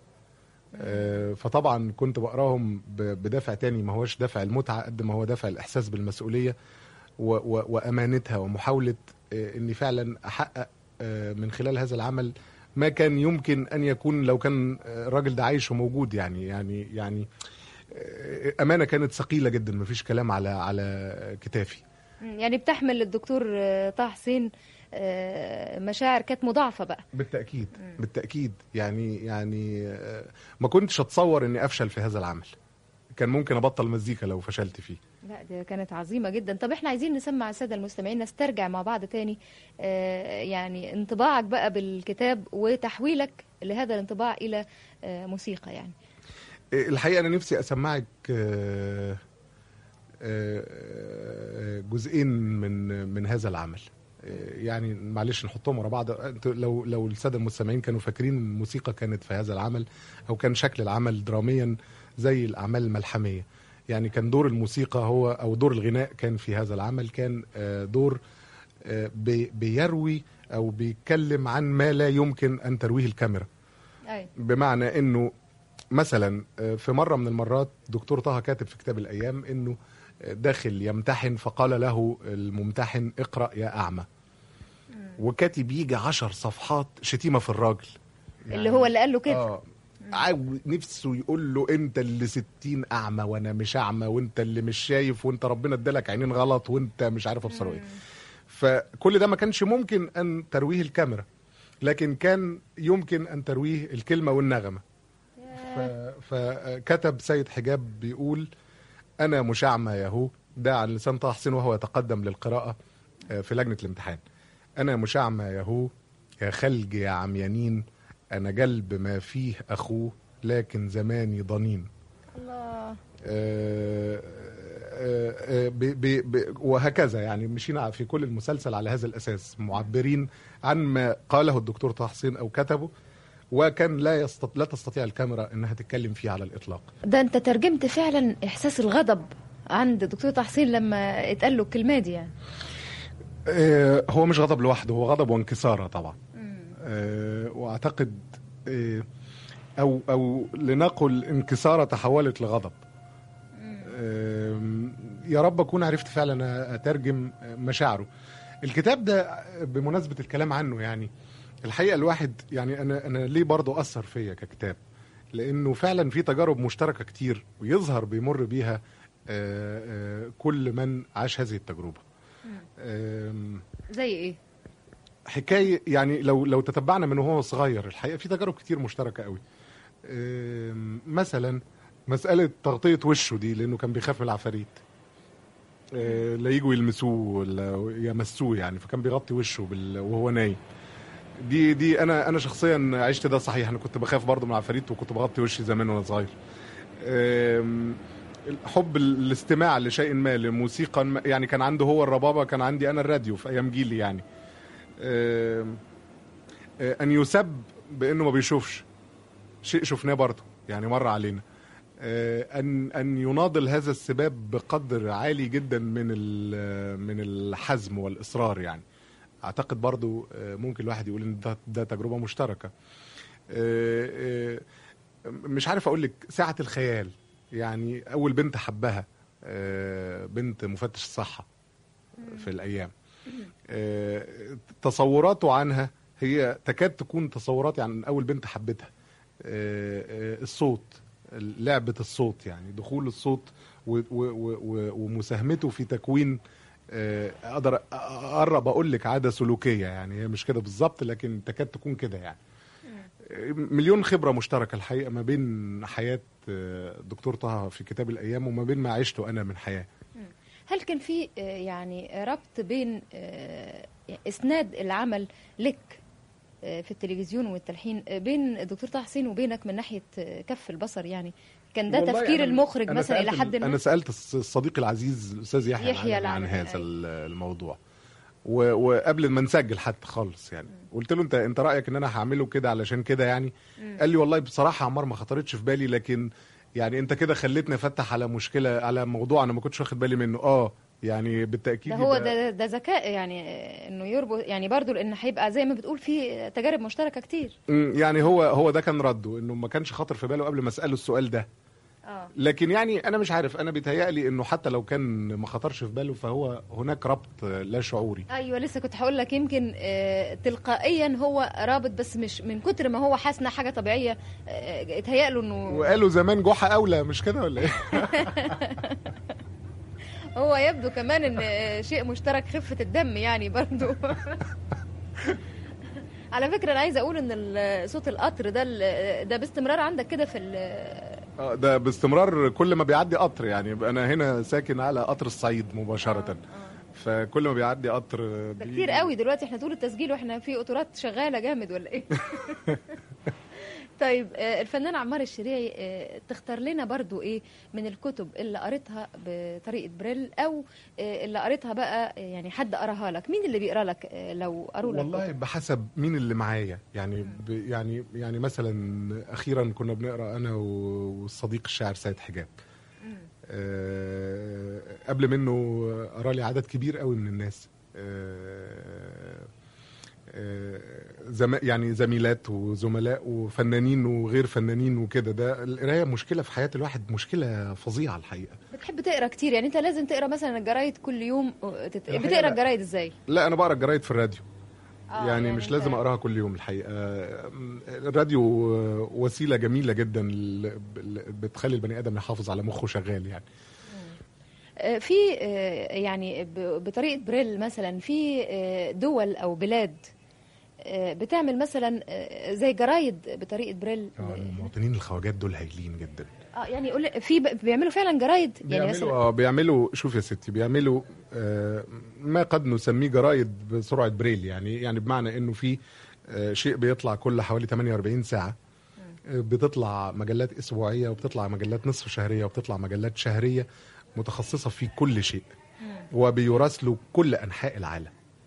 [SPEAKER 4] آه، فطبعا كنت بقراهم ب- بدافع تاني، ما هوش دافع المتعة قد ما هو دافع الإحساس بالمسؤولية و- و- وأمانتها، ومحاولة آه، أني فعلا أحقق آه، من خلال هذا العمل ما كان يمكن أن يكون لو كان آه، الراجل ده عايش وموجود. يعني يعني يعني آه، أمانة كانت ثقيلة جدا، مفيش كلام على على كتافي.
[SPEAKER 3] مم، يعني بتحمل الدكتور آه، طه حسين آه، مشاعر كانت مضاعفة بقى.
[SPEAKER 4] بالتأكيد بالتأكيد. يعني يعني آه، ما كنتش أتصور إني أفشل في هذا العمل. كان ممكن أبطل مزيكا لو فشلت فيه.
[SPEAKER 3] لا دي كانت عظيمة جدا. طب احنا عايزين نسمع السادة المستمعين، نسترجع مع بعض تاني آه، يعني انطباعك بقى بالكتاب وتحويلك لهذا الانطباع إلى آه، موسيقى يعني.
[SPEAKER 4] آه، الحقيقة أنا نفسي أسمعك آه، آه، آه، جزئين من من هذا العمل. آه، يعني معلش نحطهم ورا بعض. أنتوا لو لو السادة المستمعين كانوا فاكرين الموسيقى كانت في هذا العمل، أو كان شكل العمل دراميا زي الأعمال الملحمية، يعني كان دور الموسيقى هو، أو دور الغناء كان في هذا العمل كان آه، دور آه، بي- بيروي أو بيتكلم عن ما لا يمكن أن ترويه الكاميرا.
[SPEAKER 3] أي.
[SPEAKER 4] بمعنى انه مثلا آه، في مره من المرات دكتور طه كاتب في كتاب الايام انه آه، داخل يمتحن، فقال له الممتحن اقرا يا اعمى، وكاتب يجي عشر صفحات شتيمه في الراجل.
[SPEAKER 3] اللي هو اللي قال له كده.
[SPEAKER 4] اه عاو- نفسه يقول له انت اللي ستين اعمى وانا مش اعمى، وانت اللي مش شايف، وانت ربنا ادالك عينين غلط، وانت مش عارف ابصره ايه. فكل ده ما كانش ممكن ان ترويه الكاميرا، لكن كان يمكن ان ترويه الكلمه والنغمه. ف- فكتب سيد حجاب بيقول انا مش اعمى ياهو، ده عن لسان طه حسين وهو يتقدم للقراءه آه، في لجنه الامتحان. انا مش اعمى ياهو، يا خلج يا عميانين، انا قلب ما فيه اخوه، لكن زماني ضنين.
[SPEAKER 3] الله.
[SPEAKER 4] آه، آه، آه، ب- ب- ب- وهكذا. يعني مشينا في كل المسلسل على هذا الأساس، معبرين عن ما قاله الدكتور طه حسين أو كتبه، وكان لا يستط... لا تستطيع الكاميرا أنها تتكلم فيه على الإطلاق.
[SPEAKER 3] ده انت ترجمت فعلا احساس الغضب عند دكتور طه حسين لما اتقال له الكلمه دي يعني.
[SPEAKER 4] آه، هو مش غضب لوحده، هو غضب وانكسارة طبعا. آه، وأعتقد آه، أو أو لنقل انكسارة تحولت لغضب. آم، يا رب أكون عرفت فعلا أترجم مشاعره. الكتاب ده بمناسبة الكلام عنه، يعني الحقيقة الواحد يعني أنا أنا ليه برضه أثر فيا ككتاب، لأنه فعلا في تجارب مشتركة كتير ويظهر بيمر بيها آه، آه، كل من عاش هذه التجربة. آم،
[SPEAKER 3] زي ايه؟
[SPEAKER 4] حكاية يعني لو لو تتبعنا من وهو صغير، الحقيقة في تجارب كتير مشتركة قوي. آم، مثلا مسألة تغطية وشه دي، لأنه كان بيخاف من العفاريت آه، لا يجوا يلمسوه ولا يمسوه، يعني فكان بيغطي وشه بال... وهو نايم. دي دي انا انا شخصيا عشت ده صحيح. انا كنت بخاف برضه من العفاريت وكنت بغطي وشي زمان وانا صغير. آم، حب الاستماع لشيء ما، لموسيقى ما، يعني كان عنده هو الربابة، كان عندي انا الراديو في ايام جيلي يعني. آم، آه، ان يسب بانه ما بيشوفش شيء شفناه برضه يعني مر علينا. آه، ان ان يناضل هذا السباب بقدر عالي جدا من ال- من الحزم والاصرار. يعني اعتقد برضو آه، ممكن الواحد يقول ان ده, ده تجربه مشتركه. آه، آه، مش عارف اقول لك سعه الخيال. يعني اول بنت حبها آه، بنت مفتش الصحه في الايام، آه، تصوراته عنها هي تكاد تكون تصورات عن اول بنت حبتها. آه، آه، الصوت، لعبة الصوت، يعني دخول الصوت و- و- و- و- ومساهمته في تكوين اقدر اقرب اقول لك عاده سلوكيه، يعني هي مش كده بالظبط لكن تكاد تكون كده. يعني مليون خبره مشتركه الحقيقه ما بين حياه دكتور طه في كتاب الايام وما بين ما عشته انا من حياه.
[SPEAKER 3] هل كان في يعني ربط بين اسناد العمل لك في التلفزيون والتلحين بين الدكتور طه حسين وبينك من ناحيه كف البصر؟ يعني كان ده تفكير المخرج مثلا الى حد ما؟
[SPEAKER 4] انا سالت الصديق العزيز الاستاذ يحيى, يحيى عن, عن هذا الموضوع وقبل ما نسجل حتى خالص، يعني قلت له انت انت رايك ان انا هعمله كده علشان كده يعني؟ م. قال لي والله بصراحه عمار ما خطرتش في بالي، لكن يعني انت كده خليتني افتح على مشكله على موضوع انا ما كنتش واخد بالي منه. اه يعني بالتاكيد
[SPEAKER 3] ده هو ده ده ذكاء يعني انه يربط، يعني برضو لان هيبقى زي ما بتقول في تجارب مشتركه كتير.
[SPEAKER 4] يعني هو هو ده كان رده، انه ما كانش خاطر في باله قبل ما اساله السؤال ده.
[SPEAKER 3] اه
[SPEAKER 4] لكن يعني انا مش عارف، انا بيتهيألي انه حتى لو كان ما خطرش في باله فهو هناك ربط لا شعوري.
[SPEAKER 3] ايوه لسه كنت هقول لك يمكن آه تلقائيا هو رابط، بس مش من كتر ما هو حاسس انها حاجه طبيعيه آه اتهيأ له انه
[SPEAKER 4] وقالوا زمان جحا اولى، مش كده ولا ايه؟
[SPEAKER 3] هو يبدو كمان ان شيء مشترك خفه الدم يعني برضو. على فكره انا عايزه اقول ان صوت القطر ده ده باستمرار عندك كده في
[SPEAKER 4] اه ده باستمرار كل ما بيعدي قطر، يعني انا هنا ساكن على قطر الصعيد مباشره. آه آه. فكل ما بيعدي قطر
[SPEAKER 3] ده كتير قوي دلوقتي، احنا طول التسجيل واحنا في قطورات شغاله جامد ولا ايه؟ طيب الفنان عمار الشريعي تختار لنا برضو ايه من الكتب اللي قريتها بطريقه بريل او اللي قريتها بقى يعني حد قراها لك؟ مين اللي بيقرا لك لو قروا لك؟
[SPEAKER 4] والله كتب؟ بحسب مين اللي معايا يعني ب يعني يعني مثلا اخيرا كنا بنقرا انا والصديق الشاعر سيد حجاب. أه قبل منه قرا لي عدد كبير قوي من الناس، أه زم... يعني زميلات وزملاء وفنانين وغير فنانين وكده. ده القرايه مشكله في حياه الواحد، مشكله فظيعه الحقيقه.
[SPEAKER 3] بتحب تقرا كتير يعني؟ انت لازم تقرا مثلا الجرايد كل يوم تت... بتقرا الجرايد ازاي؟
[SPEAKER 4] لا انا بقرا الجرايد في الراديو. آه يعني, يعني مش لازم
[SPEAKER 3] انت...
[SPEAKER 4] اقراها كل يوم الحقيقه. الراديو وسيله جميله جدا بتخلي البني ادم يحافظ على مخه شغال يعني.
[SPEAKER 3] في يعني بطريقه بريل مثلا في دول او بلاد بتعمل مثلا زي جرايد بطريقه بريل؟
[SPEAKER 4] اه المواطنين الخواجات دول هايلين جدا.
[SPEAKER 3] اه يعني يقول في بيعملوا فعلا جرايد يعني
[SPEAKER 4] بيعملوا اه بيعملوا شوف يا ستي بيعملوا آه ما قد نسميه جرايد بسرعه بريل، يعني يعني بمعنى انه في آه شيء بيطلع كل حوالي ثمانية وأربعين ساعه. آه بتطلع مجلات اسبوعيه وبتطلع مجلات نصف شهريه وبتطلع مجلات شهريه متخصصه في كل شيء وبيراسلوا كل انحاء العالم.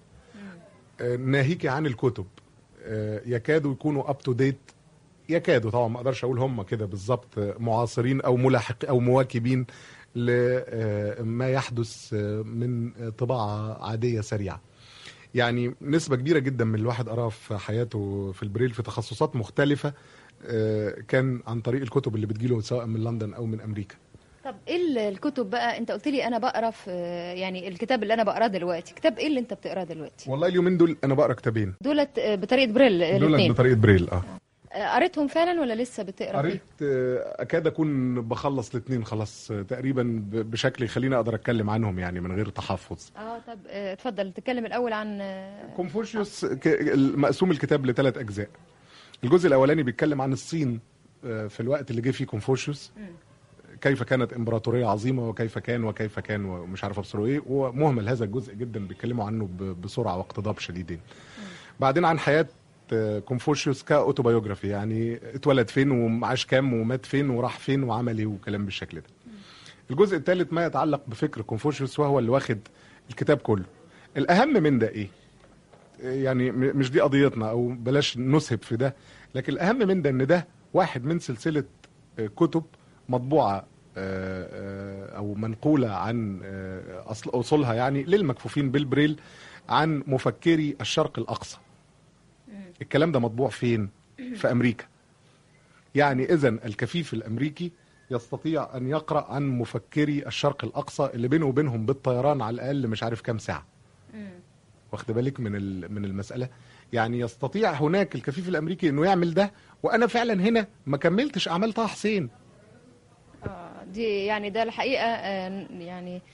[SPEAKER 4] ناهيك عن الكتب يكادوا يكونوا اب تو ديت، يكادوا طبعا ما اقدرش اقول هم كده بالظبط معاصرين او ملاحق او مواكبين لما يحدث من طباعه عاديه سريعه. يعني نسبه كبيره جدا من الواحد قراه في حياته في البريل في تخصصات مختلفه كان عن طريق الكتب اللي بتجيله سواء من لندن او من امريكا.
[SPEAKER 3] طب ايه الكتب بقى؟ انت قلت لي انا بقرا في يعني الكتاب اللي انا بقراه دلوقتي، كتاب ايه اللي انت بتقراه دلوقتي؟
[SPEAKER 4] والله اليومين دول انا بقرا كتابين
[SPEAKER 3] دولت بطريقه بريل.
[SPEAKER 4] دولت بطريقه بريل. اه
[SPEAKER 3] قريتهم فعلا ولا لسه بتقرا؟
[SPEAKER 4] قريت اكاد اكون بخلص الاثنين خلاص تقريبا بشكل يخليني اقدر اتكلم عنهم يعني من غير تحفظ.
[SPEAKER 3] اه طب اتفضل تتكلم الاول عن
[SPEAKER 4] كونفوشيوس. مقسوم الكتاب لثلاث اجزاء. الجزء الاولاني بيتكلم عن الصين في الوقت اللي جه فيه كونفوشيوس، كيف كانت امبراطوريه عظيمه وكيف كان وكيف كان ومش عارف ابصروا ايه، ومهمل هذا الجزء جدا بيتكلموا عنه بسرعه واقتضاب شديدين. بعدين عن حياه كونفوشيوس كاوتوبيوجرافي، يعني اتولد فين وعاش كام ومات فين وراح فين وعمل ايه وكلام بالشكل ده. الجزء الثالث ما يتعلق بفكر كونفوشيوس وهو اللي واخد الكتاب كله. الاهم من ده ايه؟ يعني مش دي قضيتنا او بلاش نسهب في ده، لكن الاهم من ده ان ده واحد من سلسله كتب مطبوعه او منقوله عن اصل اصولها يعني للمكفوفين بالبريل عن مفكري الشرق الاقصى. الكلام ده مطبوع فين؟ في امريكا. يعني اذا الكفيف الامريكي يستطيع ان يقرا عن مفكري الشرق الاقصى اللي بينه وبينهم بالطيران على الاقل مش عارف كام ساعه. واخد بالك من من المساله؟ يعني يستطيع هناك الكفيف الامريكي انه يعمل ده، وانا فعلا هنا ما كملتش اعمال طه حسين.
[SPEAKER 3] اه دي يعني ده الحقيقه يعني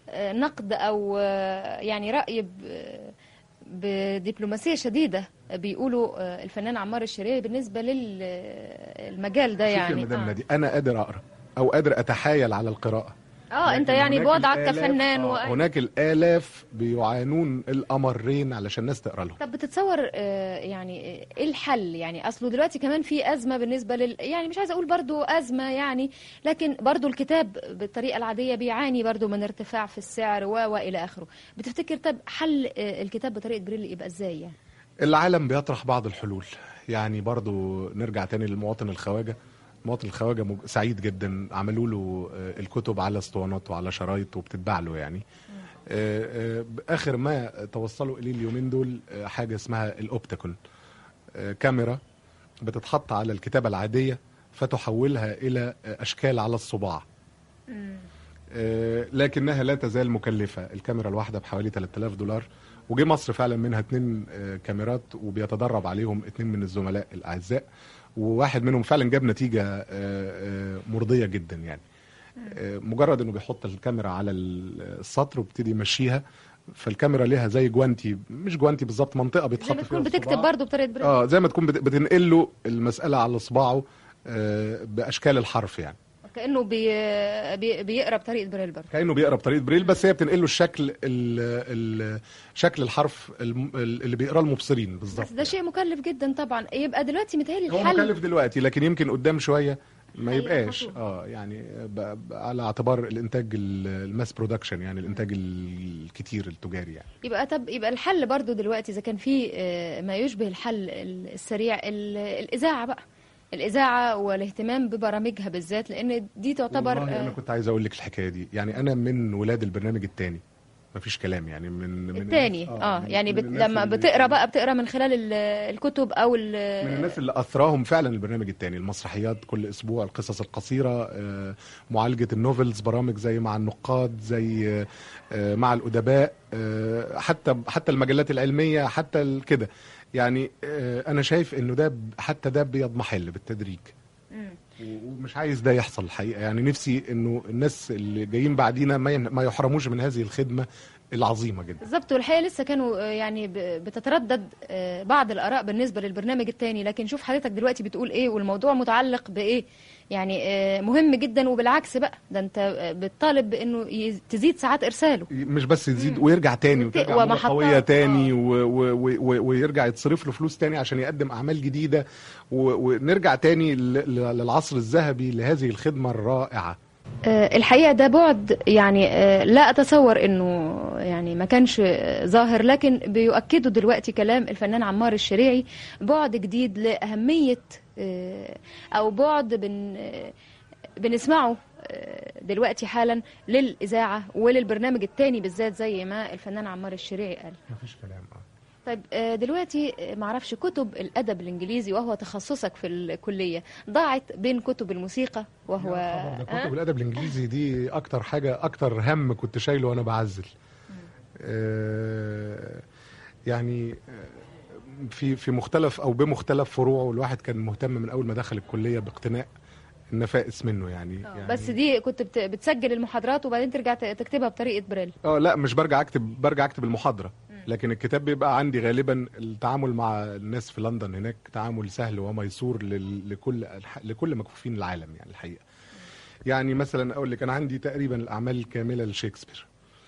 [SPEAKER 3] نقد أو يعني رأي بدبلوماسية شديدة بيقولوا الفنان عمار الشريعي بالنسبة للمجال ده. يعني
[SPEAKER 4] شوفي يا مدام نادي، أنا قادر أقرأ أو قادر أتحايل على القراءة.
[SPEAKER 3] اه انت يعني بوضعك كفنان
[SPEAKER 4] آه و... هناك الالاف بيعانون الامرين علشان الناس تقرا لهم.
[SPEAKER 3] طب بتتصور آه يعني ايه الحل؟ يعني اصله دلوقتي كمان في ازمه بالنسبه لل يعني مش عايزه اقول برضو ازمه يعني، لكن برضو الكتاب بالطريقه العاديه بيعاني برضو من ارتفاع في السعر و والى اخره. بتفتكر طب حل آه الكتاب بطريقه بريل يبقى ازاي يعني؟
[SPEAKER 4] العالم بيطرح بعض الحلول. يعني برضو نرجع تاني للمواطن الخواجه. المواطن الخواجه سعيد جدا، عملوا له الكتب على اسطوانات وعلى شرايط وبتتباع له يعني. اخر ما توصلوا اليه اليومين دول حاجه اسمها الاوبتيكون، كاميرا بتتحط على الكتابه العاديه فتحولها الى اشكال على الصباع، لكنها لا تزال مكلفه. الكاميرا الواحده بحوالي ثلاثة آلاف دولار، وجي مصر فعلا منها اتنين كاميرات وبيتدرب عليهم اتنين من الزملاء الاعزاء، وواحد منهم فعلا جاب نتيجة مرضية جدا. يعني مجرد انه بيحط الكاميرا على السطر وبتدي يمشيها، فالكاميرا ليها زي جوانتي، مش جوانتي بالظبط، منطقة بيتحط فيها
[SPEAKER 3] زي ما تكون بتكتب برضه بطريقة بريل.
[SPEAKER 4] اه زي ما تكون بتنقل له المسألة على صباعه بأشكال الحرف، يعني
[SPEAKER 3] كأنه بي بي بيقرا بطريقة بريل برضه.
[SPEAKER 4] كأنه بيقرا بطريقة بريل، بس هي بتنقل له الشكل ال شكل الحرف اللي بيقراه المبصرين بالظبط.
[SPEAKER 3] بس ده شيء مكلف جدا طبعا. يبقى دلوقتي متهيألي الحل
[SPEAKER 4] هو مكلف دلوقتي، لكن يمكن قدام شوية ما يبقاش اه يعني على اعتبار الانتاج الماس برودكشن، يعني الانتاج الكتير التجاري يعني.
[SPEAKER 3] يبقى طب يبقى الحل برضو دلوقتي اذا كان في ما يشبه الحل السريع، الاذاعه بقى، الاذاعه والاهتمام ببرامجها بالذات، لان دي تعتبر
[SPEAKER 4] والله انا كنت عايز اقول لك الحكايه دي. يعني انا من ولاد البرنامج الثاني، مفيش كلام يعني. من من
[SPEAKER 3] الثاني اه, آه يعني بت لما بتقرا بقى بتقرا من خلال الكتب او
[SPEAKER 4] من الناس اللي اثراهم فعلا البرنامج الثاني. المسرحيات كل اسبوع، القصص القصيره، آه معالجه النوفلز، برامج زي مع النقاد، زي آه مع الادباء، آه حتى حتى المجلات العلميه، حتى كده يعني. آه انا شايف انه ده حتى ده بيضمحل بالتدريج، ومش عايز ده يحصل الحقيقه. يعني نفسي انه الناس اللي جايين بعدينا ما يحرموش من هذه الخدمه العظيمه جدا.
[SPEAKER 3] بالظبط. والحقيقه لسه كانوا يعني بتتردد بعض الاراء بالنسبه للبرنامج الثاني، لكن شوف حضرتك دلوقتي بتقول ايه والموضوع متعلق بايه. يعني مهم جدا، وبالعكس بقى ده انت بتطالب بانه تزيد ساعات ارساله،
[SPEAKER 4] مش بس يزيد ويرجع تاني وترجع مرة قويه تاني، ويرجع يتصرف له فلوس تاني عشان يقدم اعمال جديده، ونرجع تاني للعصر الذهبي لهذه الخدمه الرائعه.
[SPEAKER 3] الحقيقة ده بعد يعني لا أتصور أنه يعني ما كانش ظاهر، لكن بيؤكده دلوقتي كلام الفنان عمار الشريعي بعد جديد لأهمية، أو بعد بن بنسمعه دلوقتي حالا للإذاعة وللبرنامج الثاني بالذات، زي ما الفنان عمار الشريعي قال.
[SPEAKER 4] مفيش كلام. اه
[SPEAKER 3] طيب دلوقتي معرفش كتب الأدب الإنجليزي وهو تخصصك في الكلية ضاعت بين كتب الموسيقى وهو
[SPEAKER 4] كتب أه؟ الأدب الإنجليزي دي أكتر حاجة، أكتر هم كنت شايله وأنا بعزل. آه يعني في في مختلف أو بمختلف فروعه، الواحد كان مهتم من أول ما دخل الكلية باقتناء النفائس منه يعني, يعني
[SPEAKER 3] بس دي كنت بتسجل المحاضرات وبعدين ترجع تكتبها بطريقة بريل؟
[SPEAKER 4] اه لا مش برجع اكتب، برجع اكتب المحاضرة، لكن الكتاب بيبقى عندي غالبا التعامل مع الناس في لندن هناك تعامل سهل وميسور لكل لكل مكفوفين العالم يعني الحقيقة. يعني مثلا اقول لك انا عندي تقريبا الاعمال الكاملة لشكسبير،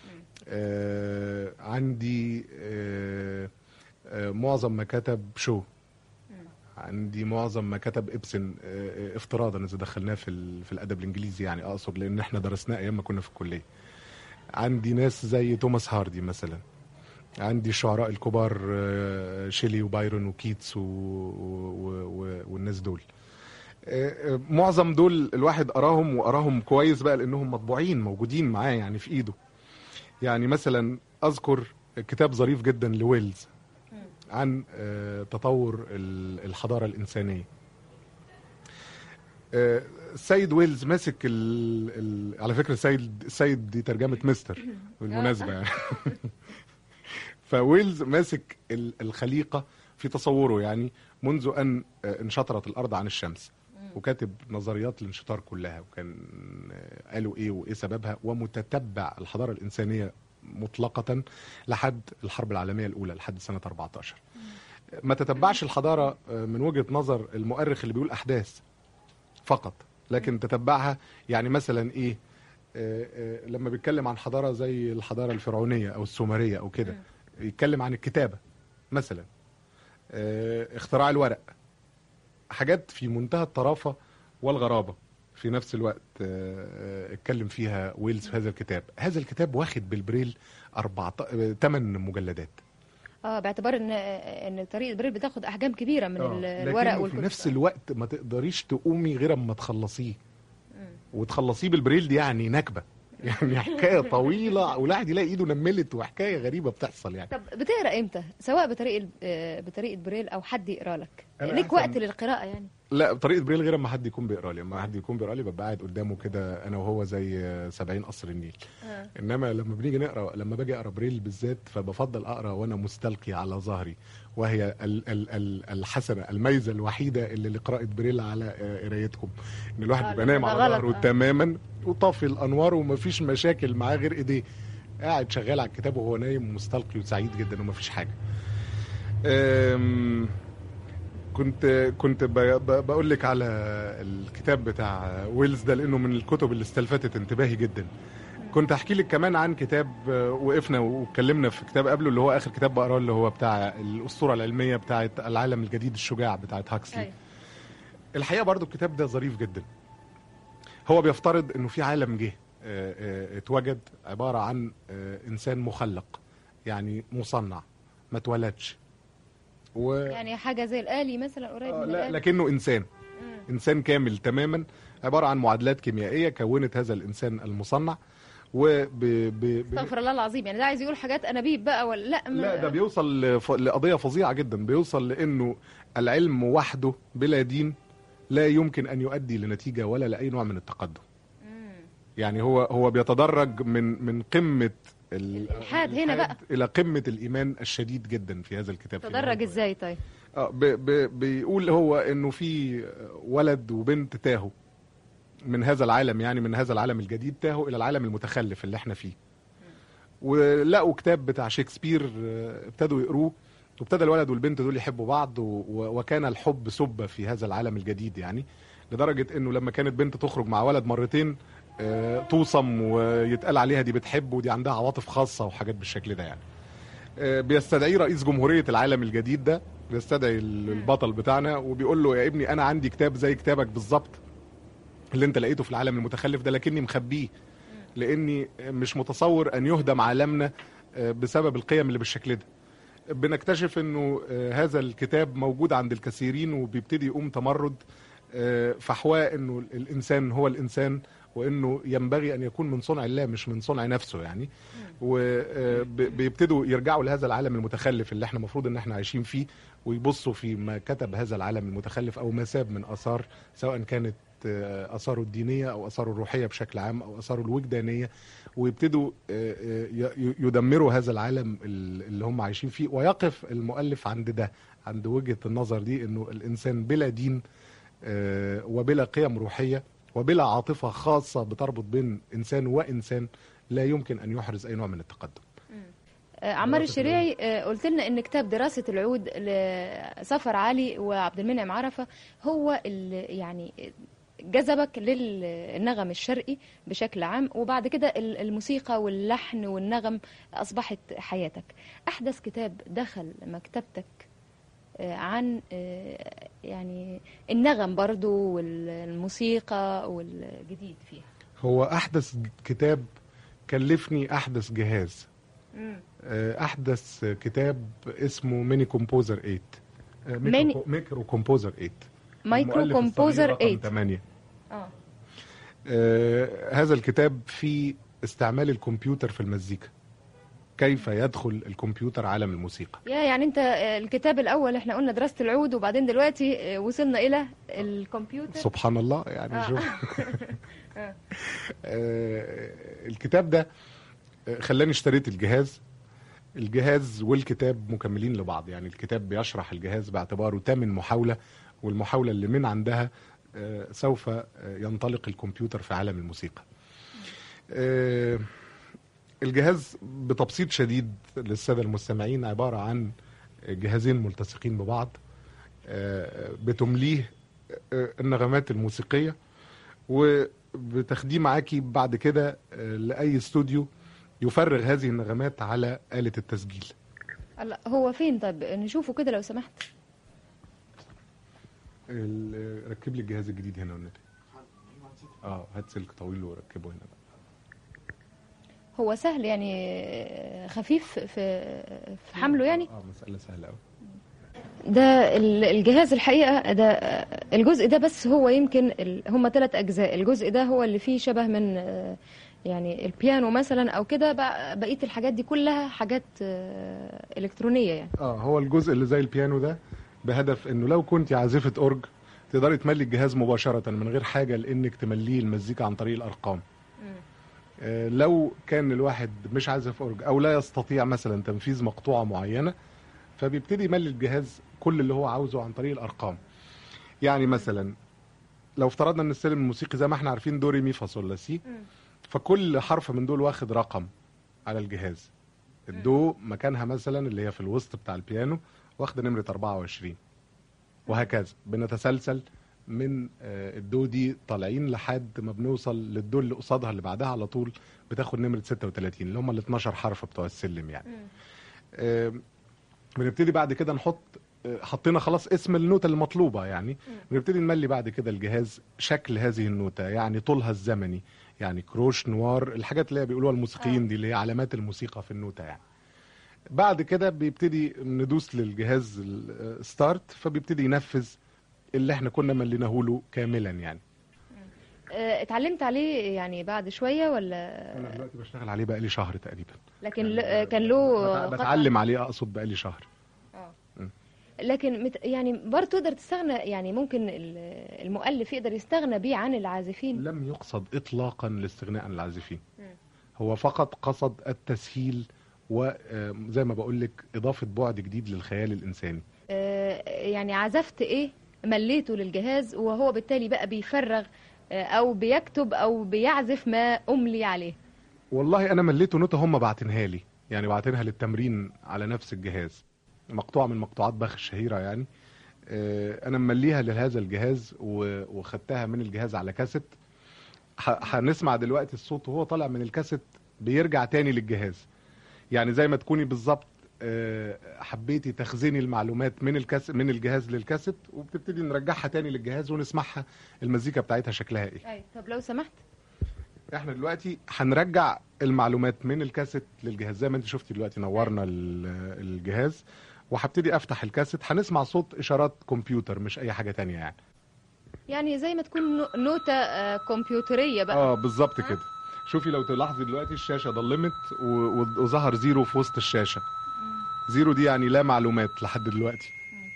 [SPEAKER 4] آه عندي آه آه معظم ما كتب شو، عندي معظم ما كتب إبسن، افتراضا اذا دخلناه في في الادب الانجليزي يعني، اقصد لان احنا درسناه ايام ما كنا في الكليه. عندي ناس زي توماس هاردي مثلا، عندي الشعراء الكبار شيلي وبايرون وكيتس و... و... والناس دول. معظم دول الواحد قراهم وقراهم كويس بقى لانهم مطبوعين موجودين معاه يعني في ايده. يعني مثلا اذكر كتاب ظريف جدا لويلز عن تطور الحضارة الإنسانية. السيد ويلز ماسك ال ال على فكرة السيد السيد دي ترجمة مستر بالمناسبة يعني. فويلز ماسك الخليقة في تصوره يعني منذ أن انشطرت الأرض عن الشمس، وكاتب نظريات الانشطار كلها، وكان قالوا ايه وايه سببها، ومتتبع الحضاره الانسانيه مطلقه لحد الحرب العالميه الاولى، لحد سنه أربعتاشر. ما تتبعش الحضاره من وجهه نظر المؤرخ اللي بيقول احداث فقط، لكن تتبعها يعني مثلا ايه، آه آه لما بيتكلم عن حضاره زي الحضاره الفرعونيه او السومريه او كده، يتكلم عن الكتابه مثلا، آه اختراع الورق، حاجات في منتهى الطرافه والغرابه في نفس الوقت. آه اتكلم فيها ويلز في هذا الكتاب. هذا الكتاب واخد بالبريل أربعة ثمان مجلدات.
[SPEAKER 3] اه باعتبار ان ان طريقه البريل بتاخد احجام كبيره من
[SPEAKER 4] آه.
[SPEAKER 3] الورق
[SPEAKER 4] والكتب. في نفس الوقت ما تقدريش تقومي غير اما تخلصيه، وتخلصيه بالبريل دي يعني نكبه، يعني حكايه طويله، والواحد يلاقي ايده نملت، وحكايه غريبه بتحصل يعني.
[SPEAKER 3] طب بتقرا امتى، سواء بطريقه بطريقه بريل او حد يقرا لك؟ ليك وقت للقراءه يعني؟ لا،
[SPEAKER 4] بطريقه بريل غير اما حد يكون بيقرا لي. اما حد يكون بيقرا لي ببقى قاعد قدامه كده انا وهو زي سبعين قصر النيل. آه. انما لما بنيجي نقرا، لما باجي اقرا بريل بالذات، فبفضل اقرا وانا مستلقي على ظهري، وهي ال ال ال الحسنه الميزه الوحيده اللي لقراءه بريل على قرايتكم، ان الواحد بيبقى نايم على ظهره آه. تماما، وطافي الانوار ومفيش مشاكل معاه غير ايديه، قاعد شغال على الكتاب وهو نايم مستلقي وسعيد جدا ومفيش حاجه. أم كنت كنت بقول لك على الكتاب بتاع ويلز ده لانه من الكتب اللي استلفتت انتباهي جدا. كنت احكي لك كمان عن كتاب وقفنا واتكلمنا في كتاب قبله، اللي هو اخر كتاب بقراه، اللي هو بتاع الاسطوره العلميه بتاعه العالم الجديد الشجاع بتاعه هاكسلي. أي. الحقيقه برضو الكتاب ده ظريف جدا. هو بيفترض انه في عالم جه اتوجد عباره عن انسان مخلق، يعني مصنع، ما اتولدش،
[SPEAKER 3] و... يعني حاجه زي الآلي مثلا، قريب
[SPEAKER 4] آه
[SPEAKER 3] من
[SPEAKER 4] لا
[SPEAKER 3] الآلي.
[SPEAKER 4] لكنه انسان مم. انسان كامل تماما، عباره عن معادلات كيميائيه كونت هذا الانسان المصنع. و ب... ب...
[SPEAKER 3] استغفر الله العظيم، يعني ده عايز يقول حاجات انابيب بقى ولا لا؟
[SPEAKER 4] لا، ده بيوصل لف... لقضيه فظيعه جدا، بيوصل لانه العلم وحده بلا دين لا يمكن ان يؤدي لنتيجه ولا لاي نوع من التقدم. مم. يعني هو هو بيتدرج من من قمه
[SPEAKER 3] الالحاد هنا بقى
[SPEAKER 4] الى قمه الايمان الشديد جدا في هذا الكتاب.
[SPEAKER 3] تدرج ازاي طيب؟
[SPEAKER 4] اه ب ب بيقول هو انه في ولد وبنت تاهوا من هذا العالم، يعني من هذا العالم الجديد تاهوا الى العالم المتخلف اللي احنا فيه، ولقوا كتاب بتاع شكسبير ابتدوا يقروه، وابتدى الولد والبنت دول يحبوا بعض، وكان الحب سبة في هذا العالم الجديد، يعني لدرجه انه لما كانت بنت تخرج مع ولد مرتين توصم ويتقال عليها دي بتحب ودي عندها عواطف خاصة وحاجات بالشكل ده. يعني بيستدعي رئيس جمهورية العالم الجديد ده، بيستدعي البطل بتاعنا وبيقول له يا ابني أنا عندي كتاب زي كتابك بالظبط اللي انت لقيته في العالم المتخلف ده، لكني مخبيه لاني مش متصور ان يهدم عالمنا بسبب القيم اللي بالشكل ده. بنكتشف انه هذا الكتاب موجود عند الكثيرين، وبيبتدي يقوم تمرد فحواء انه الانسان هو الانسان، وانه ينبغي ان يكون من صنع الله مش من صنع نفسه يعني. وبيبتدوا يرجعوا لهذا العالم المتخلف اللي احنا المفروض ان احنا عايشين فيه، ويبصوا في ما كتب هذا العالم المتخلف او ما ساب من اثار، سواء كانت اثاره الدينيه او اثاره الروحيه بشكل عام او اثاره الوجدانيه، ويبتدوا يدمروا هذا العالم اللي هم عايشين فيه. ويقف المؤلف عند ده، عند وجهه النظر دي، انه الانسان بلا دين وبلا قيم روحيه وبلا عاطفة خاصة بتربط بين إنسان وإنسان لا يمكن أن يحرز أي نوع من التقدم.
[SPEAKER 3] عمار الشريعي، قلت لنا إن كتاب دراسة العود لسفر علي وعبد المنعم عرفة هو اللي يعني جذبك للنغم الشرقي بشكل عام، وبعد كده الموسيقى واللحن والنغم أصبحت حياتك. أحدث كتاب دخل مكتبتك عن يعني النغم برضو والموسيقى والجديد فيها؟
[SPEAKER 4] هو أحدث كتاب كلفني أحدث جهاز. مم. أحدث كتاب اسمه ميني كومبوزر ثمانية، ميكرو, ميكرو كومبوزر ثمانية،
[SPEAKER 3] مايكرو كومبوزر ثمانية.
[SPEAKER 4] آه. آه هذا الكتاب فيه استعمال الكمبيوتر في المزيكا، كيف يدخل الكمبيوتر عالم الموسيقى.
[SPEAKER 3] يا يعني انت الكتاب الاول احنا قلنا دراسة العود، وبعدين دلوقتي وصلنا الى الكمبيوتر.
[SPEAKER 4] سبحان الله يعني. آه. شوف آه. الكتاب ده خلاني اشتريت الجهاز. الجهاز والكتاب مكملين لبعض، يعني الكتاب بيشرح الجهاز باعتباره تامن محاولة، والمحاولة اللي من عندها سوف ينطلق الكمبيوتر في عالم الموسيقى. آه، الجهاز بتبسيط شديد للسادة المستمعين عبارة عن جهازين ملتصقين ببعض، آه، بتمليه آه، النغمات الموسيقية، وبتاخديه معاكي بعد كده آه، لأي استوديو يفرغ هذه النغمات على آلة التسجيل.
[SPEAKER 3] الله، هو فين؟ طب نشوفه كده لو سمحت.
[SPEAKER 4] ال- ركب لي الجهاز الجديد هنا والنبي. اه هات سلك طويل وركبه هنا بقى.
[SPEAKER 3] هو سهل يعني، خفيف في في حمله يعني.
[SPEAKER 4] اه مسألة سهلة قوي.
[SPEAKER 3] ده ال- الجهاز الحقيقة ده الجزء ده بس هو يمكن ال- هما ثلاث أجزاء. الجزء ده هو اللي فيه شبه من آه، يعني البيانو مثلا أو كده. بق- بقية الحاجات دي كلها حاجات آه، إلكترونية يعني.
[SPEAKER 4] اه هو الجزء اللي زي البيانو ده بهدف انه لو كنت عازفة اورج تقدري تملي الجهاز مباشرة من غير حاجة لانك تمليه المزيكا عن طريق الارقام. آه لو كان الواحد مش عازف اورج او لا يستطيع مثلا تنفيذ مقطوعة معينة، فبيبتدي يملي الجهاز كل اللي هو عاوزه عن طريق الارقام. يعني مثلا لو افترضنا ان السلم الموسيقي زي ما احنا عارفين دو ري مي فا صول لا سي، فكل حرف من دول واخد رقم على الجهاز. الدو مكانها مثلا اللي هي في الوسط بتاع البيانو واخده نمره أربعة وعشرين، وهكذا بنتسلسل من آه، الدو دي طالعين لحد ما بنوصل للدو اللي قصادها اللي بعدها على طول بتاخد نمره ستة وثلاثين اللي هم ال اتناشر حرف بتوع السلم يعني. آه، بنبتدي بعد كده نحط آه، حطينا خلاص اسم النوتة المطلوبة يعني. بنبتدي نملي بعد كده الجهاز شكل هذه النوتة، يعني طولها الزمني، يعني كروش نوار، الحاجات اللي هي بيقولوها الموسيقيين دي اللي هي علامات الموسيقى في النوتة يعني. بعد كده بيبتدي ندوس للجهاز ستارت، فبيبتدي ينفذ اللي احنا كنا مليناه له كاملا يعني.
[SPEAKER 3] آه، اتعلمت عليه يعني بعد شوية ولا؟
[SPEAKER 4] انا دلوقتي بشتغل عليه بقالي شهر تقريبا.
[SPEAKER 3] لكن ل- آه، كان له
[SPEAKER 4] بتع-
[SPEAKER 3] قطع-
[SPEAKER 4] بتعلم عليه اقصد بقالي شهر.
[SPEAKER 3] لكن مت يعني برضه تقدر تستغنى، يعني ممكن ال- المؤلف يقدر يستغنى بيه عن العازفين.
[SPEAKER 4] لم يقصد اطلاقا الاستغناء عن العازفين، هو فقط قصد التسهيل وزي ما بقول لك اضافه بعد جديد للخيال الانساني.
[SPEAKER 3] آه، يعني عزفت ايه مليته للجهاز وهو بالتالي بقى بيفرغ آه، او بيكتب او بيعزف ما املي عليه.
[SPEAKER 4] والله انا مليته نوتة هم باعتينها لي، يعني باعتينها للتمرين على نفس الجهاز، مقطوعه من مقطوعات باخ الشهيره يعني. آه، انا ممليها لهذا الجهاز و- وخدتها من الجهاز على كاسيت. ح- هنسمع دلوقتي الصوت وهو طالع من الكاسيت بيرجع تاني للجهاز، يعني زي ما تكوني بالظبط آه، حبيتي تخزني المعلومات من الكاس من الجهاز للكاسيت، وبتبتدي نرجعها تاني للجهاز ونسمعها المزيكا بتاعتها شكلها ايه.
[SPEAKER 3] اي طب لو سمحت.
[SPEAKER 4] احنا دلوقتي هنرجع المعلومات من الكاسيت للجهاز زي ما انت شفتي دلوقتي نورنا ال- الجهاز، وهبتدي افتح الكاسيت هنسمع صوت اشارات كمبيوتر مش اي حاجة تانية يعني.
[SPEAKER 3] يعني زي ما تكون نو- نوتة آه، كمبيوترية بقى.
[SPEAKER 4] اه بالظبط كده. شوفي لو تلاحظي دلوقتي الشاشة ضلمت و- و- وظهر زيرو في وسط الشاشة. زيرو دي يعني لا معلومات لحد دلوقتي.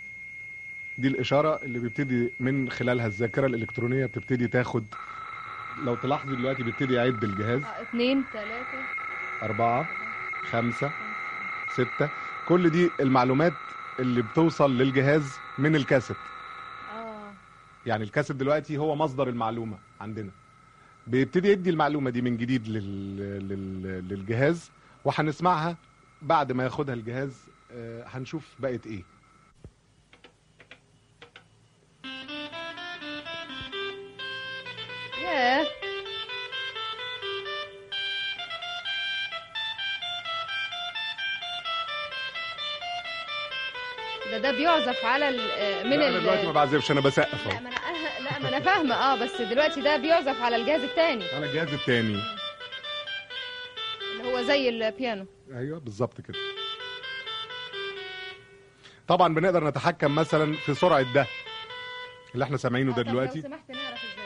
[SPEAKER 4] دي الإشارة اللي بيبتدي من خلالها الذاكرة الإلكترونية بتبتدي تاخد. لو تلاحظي دلوقتي بيبتدي يعد الجهاز
[SPEAKER 3] آه، اتنين تلاتة.
[SPEAKER 4] أربعة خمسة ستة، كل دي المعلومات اللي بتوصل للجهاز من الكاسيت.
[SPEAKER 3] اه
[SPEAKER 4] يعني الكاسيت دلوقتي هو مصدر المعلومة عندنا، بيبتدي يدي المعلومة دي من جديد لل... لل... للجهاز، وهنسمعها بعد ما ياخدها الجهاز. آه، هنشوف بقت ايه.
[SPEAKER 3] ياه. ده ده بيعزف على ال- آه، من
[SPEAKER 4] لا انا دلوقتي ما
[SPEAKER 3] ال
[SPEAKER 4] بعزفش، انا بسقف
[SPEAKER 3] لا
[SPEAKER 4] اهو
[SPEAKER 3] ما انا أه- لا ما انا فاهمه اه بس دلوقتي ده بيعزف على الجهاز التاني
[SPEAKER 4] على الجهاز التاني.
[SPEAKER 3] اللي هو زي البيانو.
[SPEAKER 4] ايوه بالظبط كده. طبعا بنقدر نتحكم مثلا في سرعه ده اللي احنا سامعينه
[SPEAKER 3] آه،
[SPEAKER 4] ده
[SPEAKER 3] طب
[SPEAKER 4] دلوقتي.
[SPEAKER 3] لو سمحت نعرف ازاي.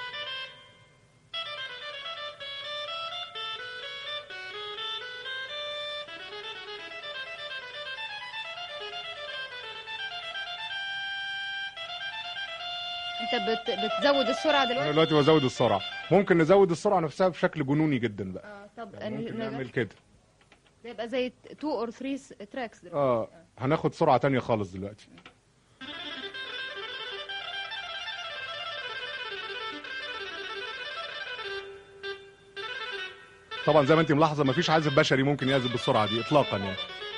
[SPEAKER 3] انت بت... بتزود السرعه
[SPEAKER 4] انا
[SPEAKER 3] دلوقتي.
[SPEAKER 4] دلوقتي بزود السرعه، ممكن نزود السرعه نفسها بشكل جنوني جدا بقى.
[SPEAKER 3] اه طب
[SPEAKER 4] يعني ممكن
[SPEAKER 3] ن-
[SPEAKER 4] نعمل
[SPEAKER 3] نجرب.
[SPEAKER 4] كده.
[SPEAKER 3] ده يبقى زي اتنين اور تلاتة تراكس دلوقتي.
[SPEAKER 4] اه هناخد سرعه تانية خالص دلوقتي. طبعا زي ما انت ملاحظه مفيش عازف بشري ممكن يعزف بالسرعه دي اطلاقا يعني.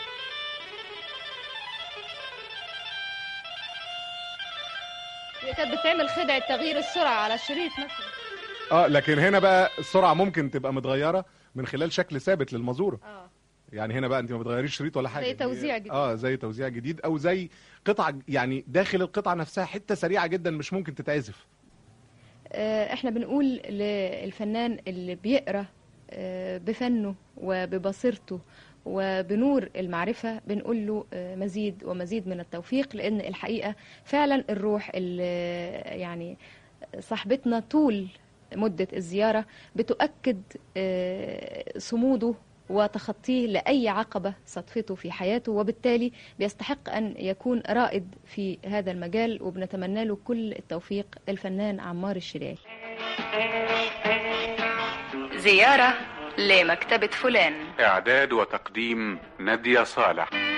[SPEAKER 3] هي كانت بتعمل خدعه تغيير السرعه على الشريط مثلا.
[SPEAKER 4] اه لكن هنا بقى السرعه ممكن تبقى متغيره من خلال شكل ثابت للمازوره.
[SPEAKER 3] اه
[SPEAKER 4] يعني هنا بقى انت ما بتغيريش شريط ولا حاجه،
[SPEAKER 3] زي توزيع جديد.
[SPEAKER 4] اه زي توزيع جديد او زي قطعه، يعني داخل القطعه نفسها حته سريعه جدا مش ممكن تتعزف.
[SPEAKER 3] آه، احنا بنقول للفنان اللي بيقرا آه، بفنه وببصيرته وبنور المعرفة، بنقول له آه، مزيد ومزيد من التوفيق، لأن الحقيقة فعلا الروح اللي يعني صاحبتنا طول مدة الزيارة بتؤكد آه، صموده وتخطيه لأي عقبة صدفته في حياته، وبالتالي بيستحق أن يكون رائد في هذا المجال، وبنتمنى له كل التوفيق. الفنان عمار الشريعي.
[SPEAKER 2] زيارة لمكتبة فلان.
[SPEAKER 1] إعداد وتقديم نادية صالح.